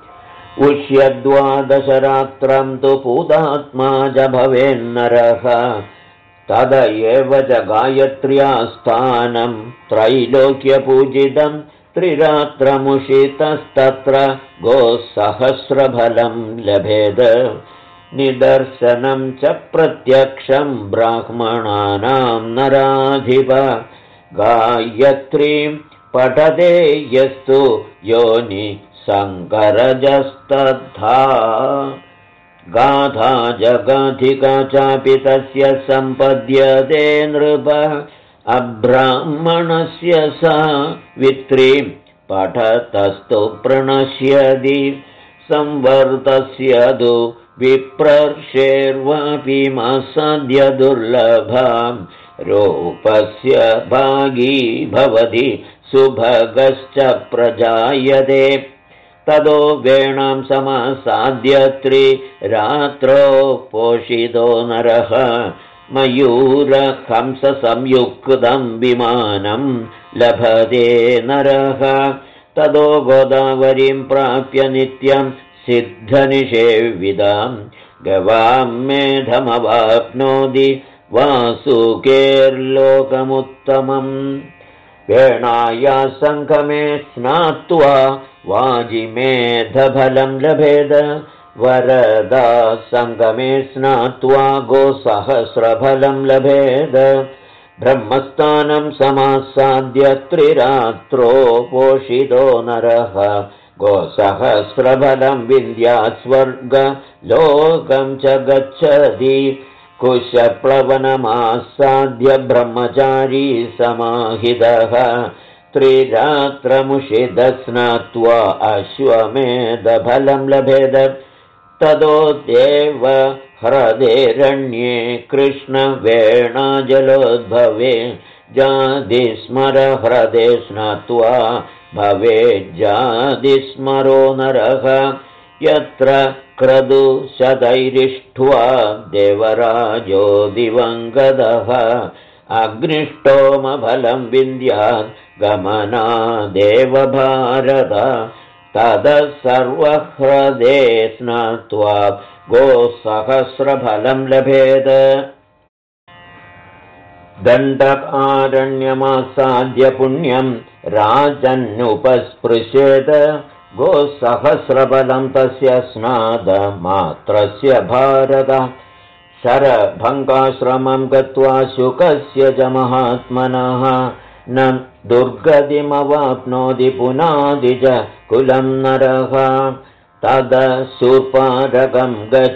उष्यद्वादशरात्रं तु पुदात्मा च भवेन्नरः तद एव च गायत्र्या स्थानं त्रैलोक्यपूजितं त्रिरात्रमुषितस्तत्र गोसहस्रफलं लभेद निदर्शनं च प्रत्यक्षं ब्राह्मणानां नराधिप गायत्रीं पठते यस्तु योनि सङ्करजस्तथा गाथा जगाधिका चापि तस्य सम्पद्यते नृप अब्राह्मणस्य सा वित्रीं पठतस्तु प्रणश्यति संवर्तस्य तु विप्रर्षेर्वापि मसद्य दुर्लभां रूपस्य भागी भवति सुभगश्च प्रजायते ततो वेणां समासाद्य त्रिरात्रो पोषितो नरः मयूरहंससंयुक्तं विमानं लभते नरः ततो गोदावरीं प्राप्य नित्यं सिद्धनिषेविदां गवां मेधमवाप्नोति वासुकेर्लोकमुत्तमम् वेणाया सङ्गमे स्नात्वा वाजिमेधफलं लभेद वरदा सङ्गमे स्नात्वा गोसहस्रफलं लभेद ब्रह्मस्थानं समासाद्य त्रिरात्रो पोषितो नरः गोसहस्रफलं विन्द्यात् स्वर्गलोकं च गच्छति कुशप्लवनमासाद्य ब्रह्मचारी समाहितः त्रिरात्रमुषिदस्नात्वा अश्वमेधफलं लभेद ततो देव ह्रदेरण्ये कृष्णवेणाजलोद्भवे जादिस्मरह्रदे स्नात्वा भवेज्जादिस्मरो नरः यत्र क्रदुशतैरिष्ट्वा देवराजो दिवङ्गतः अग्निष्टोमफलं विन्द्यात् गमनादेव भारत ततः सर्वह्रदे स्नात्वा गोसहस्रफलं लभेद दण्डकारण्यमासाद्य पुण्यं राजन्नुपस्पृशेत गोसहस्रफलं तस्य स्नादमात्रस्य भारत शरभङ्गाश्रमं गत्वा शुकस्य च महात्मनः न दुर्गतिमवाप्नोति पुनादिज कुलं नरः तदशूर्पारकं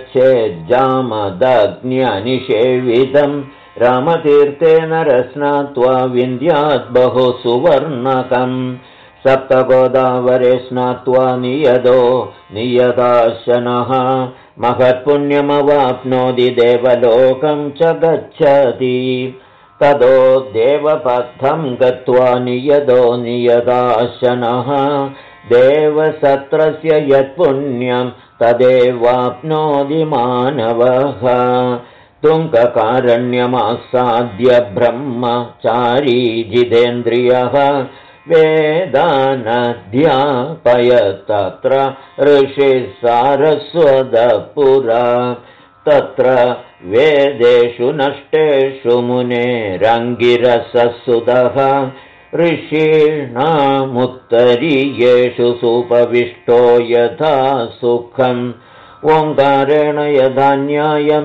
गच्छेज्जामदग्न्यनिषेवितं रामतीर्थे नरस्नात्वा विन्द्यात् बहु सुवर्णकम् सप्तगोदावरे स्नात्वा नियतो नियताशनः महत्पुण्यमवाप्नोति देवलोकं च गच्छति ततो देवपथं गत्वा नियतो नियताशनः देवसत्रस्य यत्पुण्यं तदेवाप्नोति मानवः तुङ्गकारण्यमासाद्य ब्रह्मचारी जितेन्द्रियः वेदानध्यापय तत्र ऋषिः सारस्वतः पुरा तत्र वेदेषु नष्टेषु मुनेरङ्गिरससुतः ऋषीणामुत्तरीयेषु सुपविष्टो यथा सुखम् ओङ्कारेण यथा न्यायं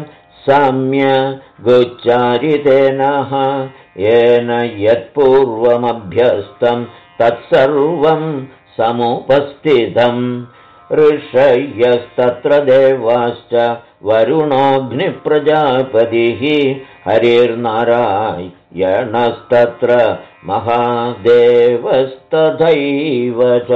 सम्यगुच्चारितेनः येन यत्पूर्वमभ्यस्तं तत्सर्वं समुपस्थितम् ऋषयस्तत्र देवाश्च वरुणोऽग्निप्रजापतिः हरिर्नारायणस्तत्र महादेवस्तथैव च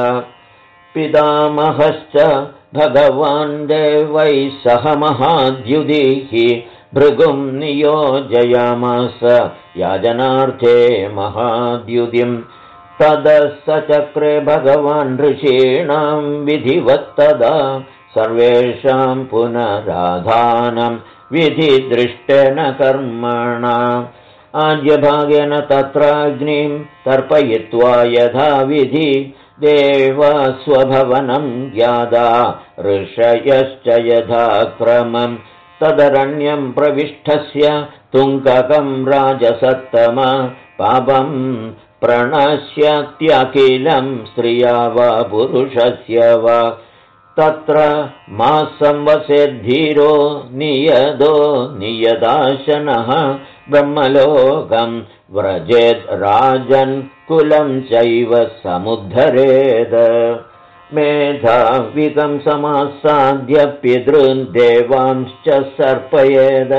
पितामहश्च भगवान् देवैः सह महाद्युतिः भृगुं नियोजयामास याजनार्थे महाद्युतिं ततः स चक्रे भगवान् ऋषीणां विधिवत्तदा सर्वेषां पुनराधानं विधिदृष्टेन कर्मणा आद्यभागेन तत्राग्निं तर्पयित्वा यथाविधि देवा स्वभवनं ज्ञादा ऋषयश्च यथाक्रमं तदरण्यं प्रविष्टस्य तुङ्गकं राजसत्तम पापं प्रणश्यत्यखिलं स्त्रिया वा पुरुषस्य वा तत्र मासं वसेद्धीरो नियतो नियदाशनः ब्रह्मलोकं व्रजेद् राजन् कुलं चैव समुद्धरेद मेधाविकं समासाद्य पितॄन् देवांश्च सर्पयेद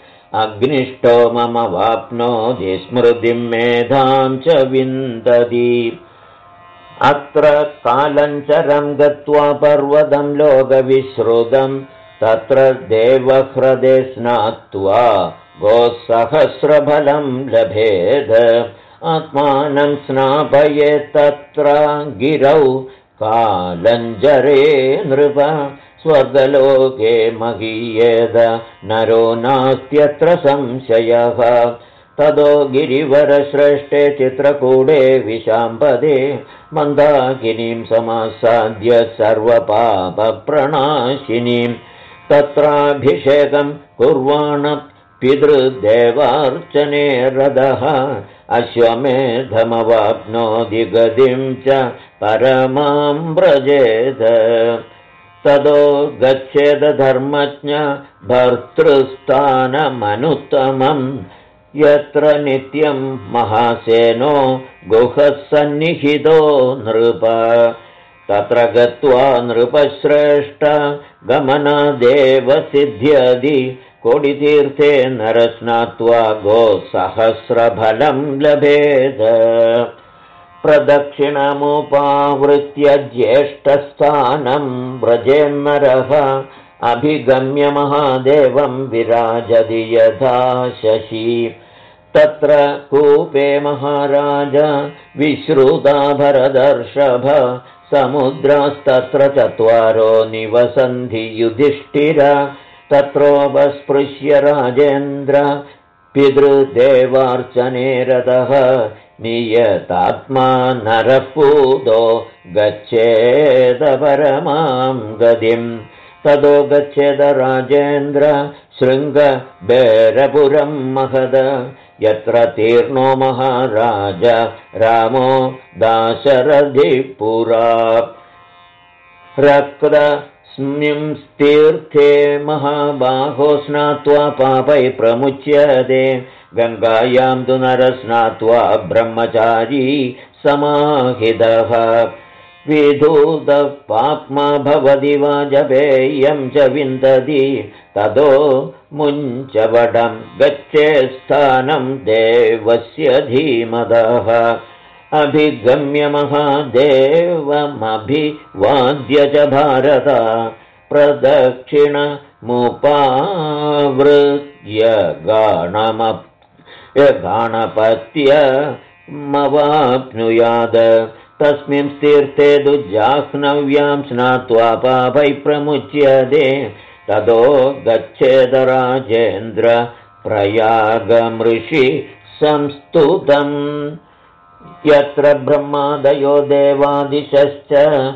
अग्निष्टोममवाप्नोति स्मृतिं मेधां च विन्दति अत्र कालञ्चरं गत्वा पर्वतं लोकविश्रुतं तत्र देवह्रदे स्नात्वा गोसहस्रफलं लभेद आत्मानं स्नापयेत्तत्र गिरौ कालञ्जरे नृप स्वर्गलोके महीयेद नरो नास्त्यत्र संशयः ततो गिरिवरश्रेष्ठे चित्रकूटे विशाम्पदे मन्दाकिनीं समासाद्य सर्वपापप्रणाशिनीं तत्राभिषेकं कुर्वाण पितृदेवार्चने रदः अश्वमेधमवाप्नोति गतिं च परमां व्रजेद ततो गच्छेद धर्मज्ञ भर्तृस्थानमनुत्तमम् यत्र नित्यं महासेनो गुहः सन्निहितो नृप तत्र गत्वा नृपश्रेष्ठ गमनादेव सिद्ध्यति कोटितीर्थे नरस्नात्वा गोसहस्रफलं लभेद प्रदक्षिणमुपावृत्य ज्येष्ठस्थानं व्रजेन्नरः अभिगम्य महादेवं विराजति यथा शशि तत्र कूपे महाराज विश्रुताभरदर्षभ समुद्रास्तत्र चत्वारो निवसन्ति युधिष्ठिर तत्रोपस्पृश्य राजेन्द्र पितृदेवार्चने रतः नियतात्मा नरपूतो गच्छेद परमां गतिम् ततो गच्छेद राजेन्द्र शृङ्गबेरपुरं महद यत्र तीर्णो महाराज रामो दाशरथिपुरा रक्तस्मिंस्तीर्थे महाबाहो स्नात्वा पापै प्रमुच्यते गङ्गायां तु नरस्नात्वा ब्रह्मचारी समाहितः विधूतपाप्मा भवति वा जपेयं च विन्दति ततो मुञ्चवडं गच्छे स्थानं देवस्य धीमतः अभिगम्य महादेवमभिवाद्य च भारत प्रदक्षिणमुपावृत्य गाणपत्यमवाप्नुयाद तस्मिन् तीर्थे दुजाह्नव्यां स्नात्वा पापै प्रमुच्यते ततो गच्छेद राजेन्द्र प्रयागमृषि संस्तुतम् यत्र ब्रह्मादयो देवादिशश्च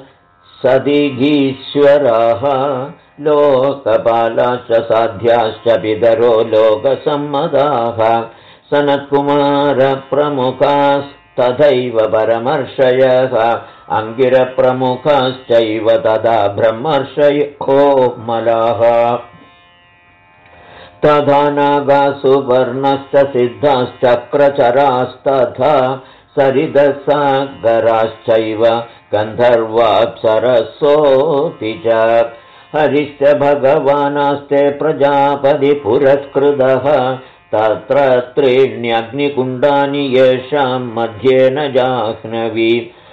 सदिगीश्वराः लोकपालाश्च साध्याश्च पितरो लोकसम्मताः सनत्कुमारप्रमुखास्तथैव परमर्षयः अङ्गिरप्रमुखाश्चैव तदा ब्रह्मर्षयो मलाः तथा नागासुवर्णश्च सिद्धाश्चक्रचरास्तथा सरिदसागराश्चैव गन्धर्वाप्सरसोऽपि च हरिश्च भगवानास्ते प्रजापतिपुरस्कृतः तत्र त्रीण्यग्निकुण्डानि येषां मध्ये न जाह्नवी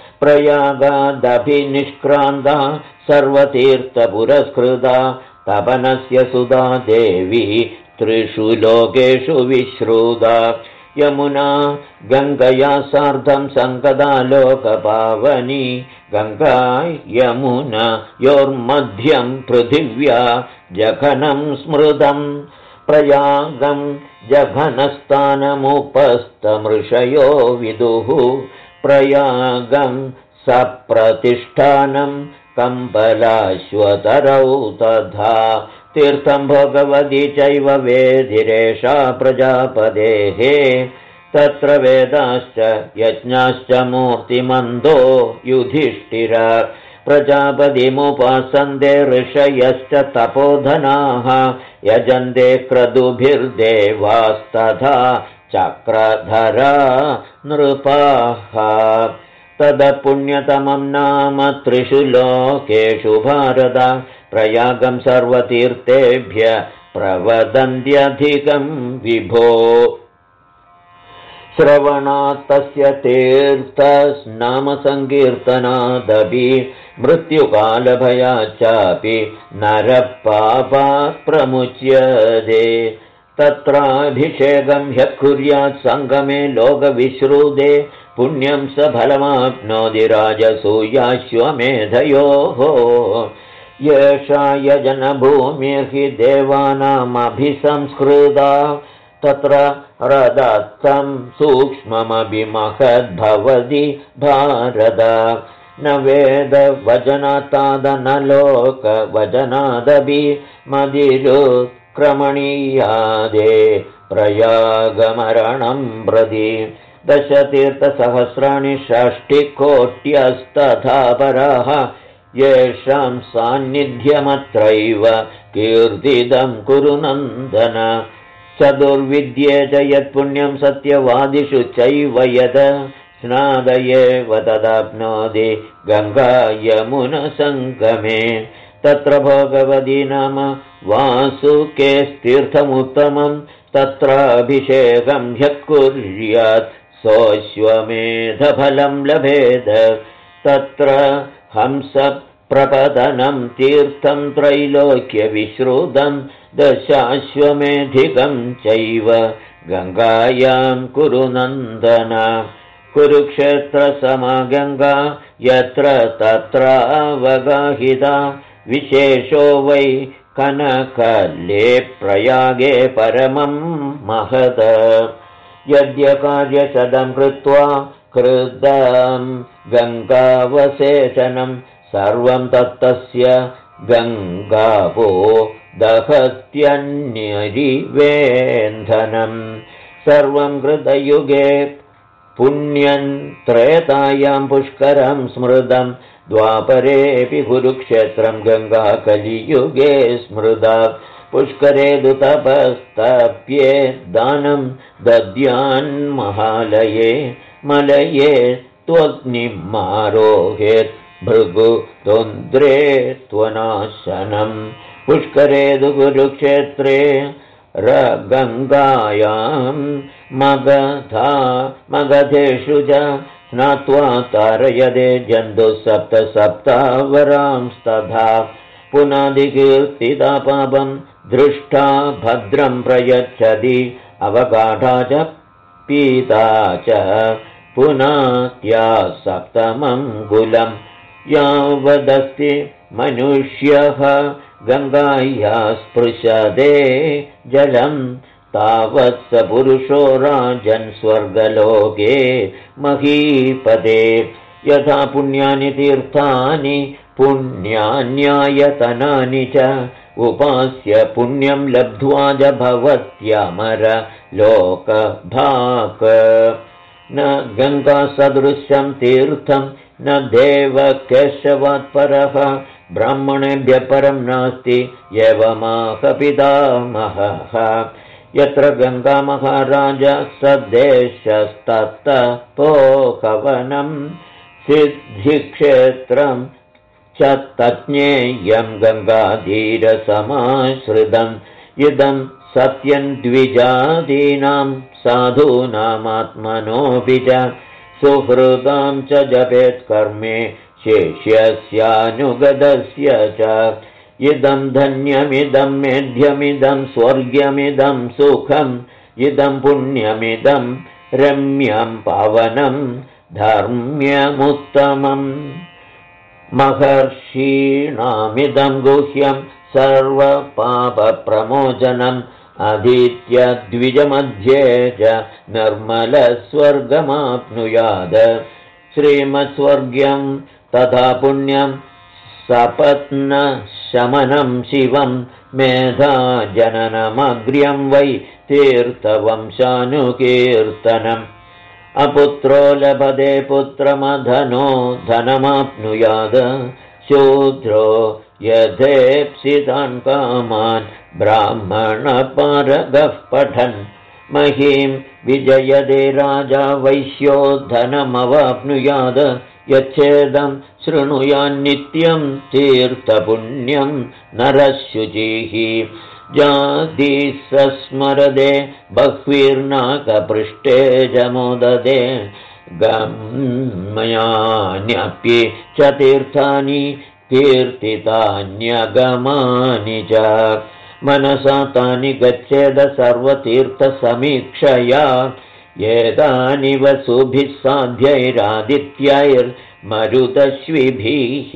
प्रयागादभिनिष्क्रान्ता सर्वतीर्थपुरस्कृता तपनस्य सुधा देवी त्रिषु लोकेषु विश्रुता यमुना गङ्गया सार्धं सङ्गदा लोकपावनी गङ्गा यमुना योर्मध्यं पृथिव्या जघनं स्मृतं प्रयागं जघनस्थानमुपस्थमृषयो विदुः प्रयागं सप्रतिष्ठानं कम्बलाश्वतरौ तथा तीर्थं भगवती चैव वेदिरेषा प्रजापतेः तत्र वेदाश्च यज्ञाश्च मूर्तिमन्दो युधिष्ठिर प्रजापतिमुपासन्ते ऋषयश्च तपोधनाः यजन्ते क्रतुभिर्देवास्तथा चक्रधरा नृपाः तदपुण्यतमं नाम त्रिषु लोकेषु भारत प्रयागं सर्वतीर्थेभ्य प्रवदन्त्यधिकं विभो श्रवणात् तस्य तीर्थनाम सङ्कीर्तनादपि मृत्युकालभयाच्चापि नरपापात् प्रमुच्यते तत्राभिषेकं ह्यः कुर्यात् सङ्गमे लोकविश्रुते पुण्यं स फलमाप्नोति राजसूयाश्वमेधयोः येषा यजनभूमिर्हि देवानामभिसंस्कृता तत्र रदत्तं सूक्ष्ममपि महद्भवति भारत न वेदवचनात्ताद न लोकवचनादपि मदिरुत्क्रमणीयादे प्रयागमरणं प्रति दशतीर्थसहस्राणि षष्टिकोट्यस्तथा पराः येषां सान्निध्यमत्रैव कीर्तिदं कुरु नन्दन चतुर्विद्ये च यत्पुण्यं सत्यवादिषु चैव यद स्नादयेव तदाप्नोति गङ्गायमुनसङ्गमे तत्र भगवती नाम वासुकेस्तीर्थमुत्तमं तत्राभिषेकं ह्यः कुर्यात् सोऽश्वमेधफलं लभेद तत्र हंसप्रपतनं तीर्थं त्रैलोक्यविश्रुतं दशाश्वमेधिकं चैव गङ्गायां कुरु नन्दन कुरुक्षेत्रसमा गङ्गा यत्र तत्रावगाहिता विशेषो वै कनकले प्रयागे परमं महद यद्यकार्यशतं कृत्वा कृतं गङ्गावशेषनं सर्वं तत्तस्य गङ्गावो दहत्यन्यरिवेन्धनं सर्वं कृतयुगे पुण्यं त्रेतायां पुष्करं स्मृतं द्वापरेऽपि कुरुक्षेत्रं गङ्गा कलियुगे स्मृता पुष्करे तु तपस्तप्ये दानं दद्यान्महालये मलये त्वग्निमारोहेत् भृगुतुन्द्रे त्वनाशनं पुष्करे तु कुरुक्षेत्रे गङ्गायां मगधेषु च स्नात्वा तारयदे जन्तुः सप्तवरांस्तथा पुनादिकीर्तिता पापं दृष्टा भद्रं प्रयच्छति अवगाढा च पीता च पुनात्या सप्तमं कुलं यावदस्ति मनुष्यः गङ्गाया स्पृशते जलं तावत् स पुरुषो राजन् स्वर्गलोके महीपदे यथा पुण्यानि तीर्थानि पुण्यान्यायतनानि च उपास्य पुण्यं लब्ध्वा च भवत्यमर लोकभाक् न गङ्गासदृशं तीर्थं न देवकेशवात्परः ब्राह्मणेभ्यः परं नास्ति एवमाह पितामहः यत्र गङ्गा महाराज स देशस्तत्तपोकवनं सिद्धिक्षेत्रं च तज्ञेयं गङ्गाधीरसमाश्रितम् इदं सत्यं द्विजादीनां साधूनामात्मनोऽपि च सुहृदां च जपेत् कर्मे शेष्यस्यानुगतस्य च इदं धन्यमिदं मेध्यमिदं स्वर्ग्यमिदं सुखम् इदं पुण्यमिदं रम्यं पावनं धर्म्यमुत्तमम् महर्षीणामिदं गुह्यं सर्वपापप्रमोचनम् अधीत्यद्विजमध्ये च निर्मलस्वर्गमाप्नुयाद श्रीमत्स्वर्ग्यं तथा पुण्यं सपत्नशमनं शिवं मेधाजननमग्र्यं वै तीर्थवंशानुकीर्तनम् अपुत्रो लभते पुत्रमधनो धनमाप्नुयाद शूद्रो यथेप्सितान् कामान् ब्राह्मणपारगः पठन् महीं विजयदे राजा वैश्यो धनमवाप्नुयाद यच्छेदं शृणुयान्नित्यं तीर्थपुण्यं नरशुचिः जातिसस्मरदे बह्वीर्नाकपृष्ठे जमोददे गम्यान्यप्ये च तीर्थानि कीर्तितान्यगमानि च मनसा तानि गच्छेद सर्वतीर्थसमीक्षया एतानि वसुभिः साध्यैरादित्यैर्मरुतश्विभिः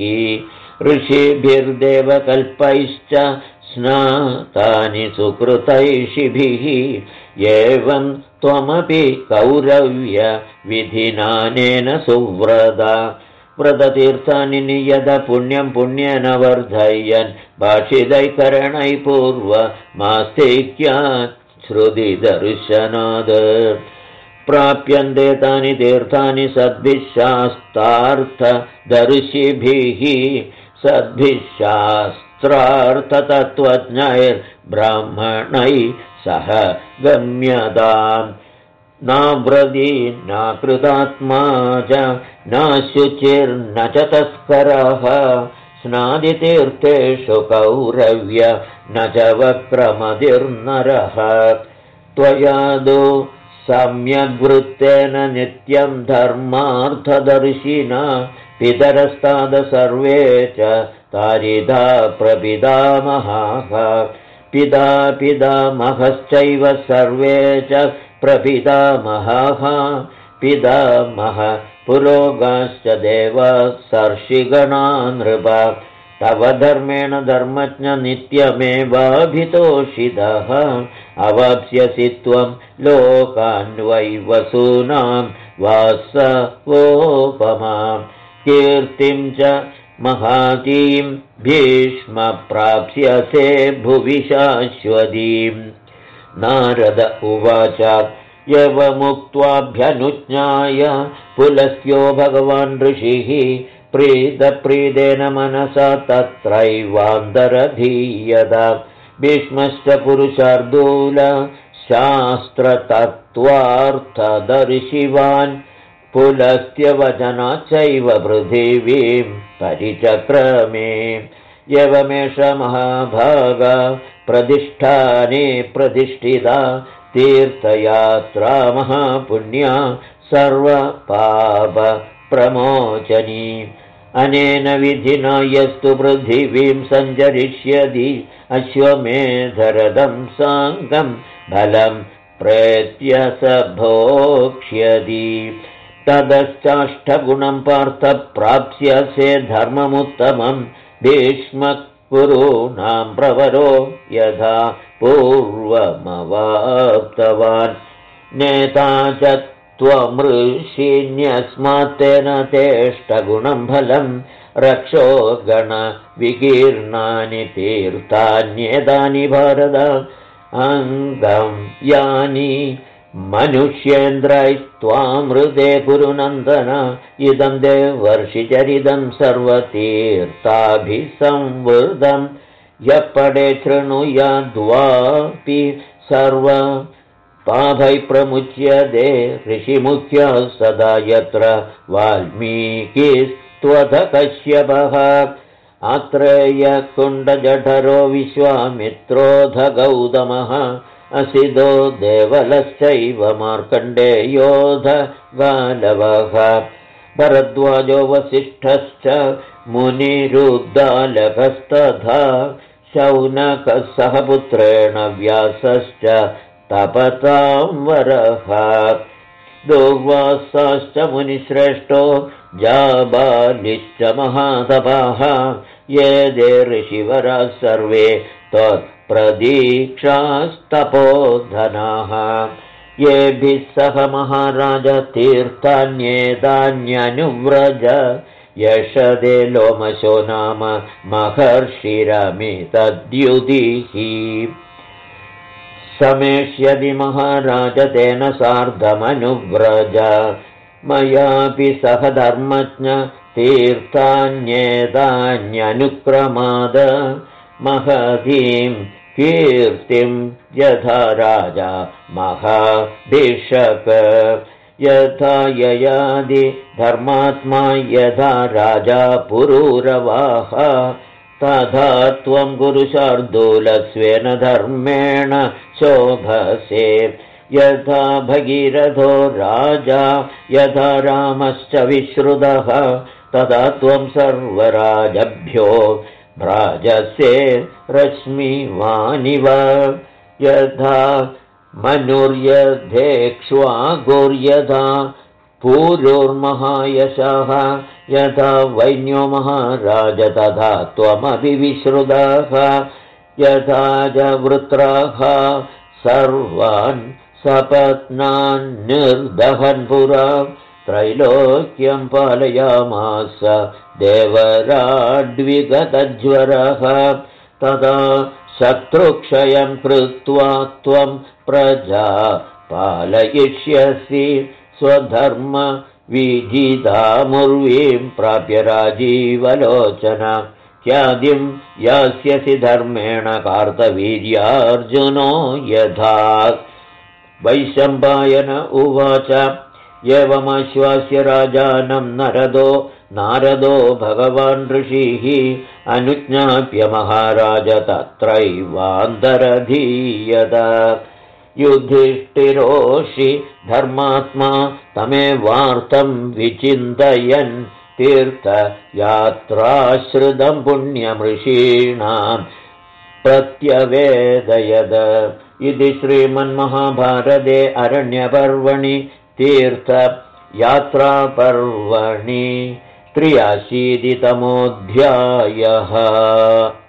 ऋषिभिर्देवकल्पैश्च स्नातानि सुकृतैषिभिः एवं त्वमपि कौरव्यविधिनानेन सुव्रता व्रततीर्थानि नियत पुण्यं पुण्येन वर्धयन् भाषितैकरणै पूर्वमास्तिक्यात् श्रुतिदर्शनात् प्राप्यन्ते तानि तीर्थानि सद्भिः शास्त्रार्थदर्शिभिः सद्भिः शास्त्रार्थतत्त्वज्ञैर्ब्राह्मणैः सह गम्यताम् नाव्रती नाकृतात्मा च न शुचिर्न च तस्करः स्नादितीर्थेषु कौरव्य न च वक्रमतिर्नरः त्वयादौ सम्यग्वृत्तेन नित्यं धर्मार्थदर्शिना पितरस्ताद सर्वे च तारिधा प्रपितामहाः पिता पितामहश्चैव सर्वे च प्रपितामहाः पितामह पुरोगाश्च देवसर्षिगणा नृप तव धर्मेण धर्मज्ञ नित्यमेवाभितोषितः अवाप्स्यसि त्वं लोकान् वै वसूनां वासवोपमां कीर्तिं च महातीं भीष्म प्राप्स्यसे भुवि शाश्वतीम् नारद उवाच एवमुक्त्वाभ्यनुज्ञाय पुलस्त्यो भगवान् ऋषिः प्रीतप्रीतेन मनसा तत्रैवान्तरधीयत भीष्मश्च पुरुषार्दूल शास्त्रतत्त्वार्थदर्शिवान् पुलस्त्यवचनाच्चैव पृथिवीं परिचक्रमे एवमेष महाभागा प्रतिष्ठाने प्रतिष्ठिता तीर्थयात्रा महापुण्या सर्वपापप्रमोचनी अनेन विधिना यस्तु पृथिवीं सञ्चरिष्यति अश्वमेधरथं साङ्गं फलं प्रेत्य स भोक्ष्यति ततश्चाष्टगुणं पार्थ प्राप्स्यसे धर्ममुत्तमं भीष्मकुरूणां प्रवरो यथा पूर्वमवाप्तवान् नेता च त्वमृषिण्यस्मात्तेन तेष्टगुणं फलं रक्षो गणविकीर्णानि तीर्थान्येतानि भारत अङ्गं यानि मनुष्येन्द्रैस्त्वामृते कुरुनन्दन इदं देवर्षिचरितं सर्वतीर्थाभिसंवृतं यः पठे शृणुयाद्वापि सर्वपापैः प्रमुच्यते ऋषिमुख्यः सदा यत्र वाल्मीकिस्त्वथ कश्यपः आत्रेयकुण्डजठरो विश्वामित्रोऽथ गौतमः असितो देवलश्चैव मार्कण्डेयोऽथ गालवः भरद्वाजो वसिष्ठश्च मुनिरुद्दालकस्तथा शौनकः सह पुत्रेण व्यासश्च तपतां वरः दुर्वासाश्च मुनिश्रेष्ठो जाबालिश्च महातपाः ये दे ऋषिवराः सर्वे त्वत्प्रदीक्षास्तपोधनाः येभिः सह महाराज तीर्थान्येतान्यनुव्रज यशदे लोमशो नाम महर्षिरमितद्युतिः समेष्यदि महाराज तेन सार्धमनुव्रज मयापि सह धर्मज्ञ तीर्थान्येतान्यनुक्रमाद महतीं कीर्तिं यथा राजा महाभिषक यथा ययादि धर्मात्मा यथा राजा पुरूरवाः तथा त्वं गुरुशार्दूलस्वेन धर्मेण शोभसे यथा भगीरथो राजा यथा रामश्च विश्रुतः तथा त्वं सर्वराजभ्यो भ्राजसे रश्मिवानिव यथा मनुर्यधेक्ष्वागुर्यथा पूर्वोर्महायशः यथा वैन्यो महाराज तथा त्वमपि विश्रुतः यथा च वृत्राः सर्वान् सपत्नान् निर्दहन् पुरा त्रैलोक्यं पालयामास देवराड्विगतज्वरः तदा शत्रुक्षयं कृत्वा त्वं प्रजा पालयिष्यसि स्वधर्म विजितामुर्वीं प्राप्य राजीवलोचन त्यादिं यास्यसि धर्मेण कार्तवीर्यार्जुनो यथा वैशम्पायन उवाच एवमाश्वास्य राजानं नारदो भगवान् ऋषिः अनुज्ञाप्य महाराज तत्रैवान्तरधीयत युधिष्ठिरोषि धर्मात्मा तमेवार्तं विचिन्तयन् तीर्थयात्राश्रितं पुण्यमृषीणां प्रत्यवेदयद इति श्रीमन्महाभारते अरण्यपर्वणि तीर्थयात्रापर्वणि 83तमोऽध्यायः।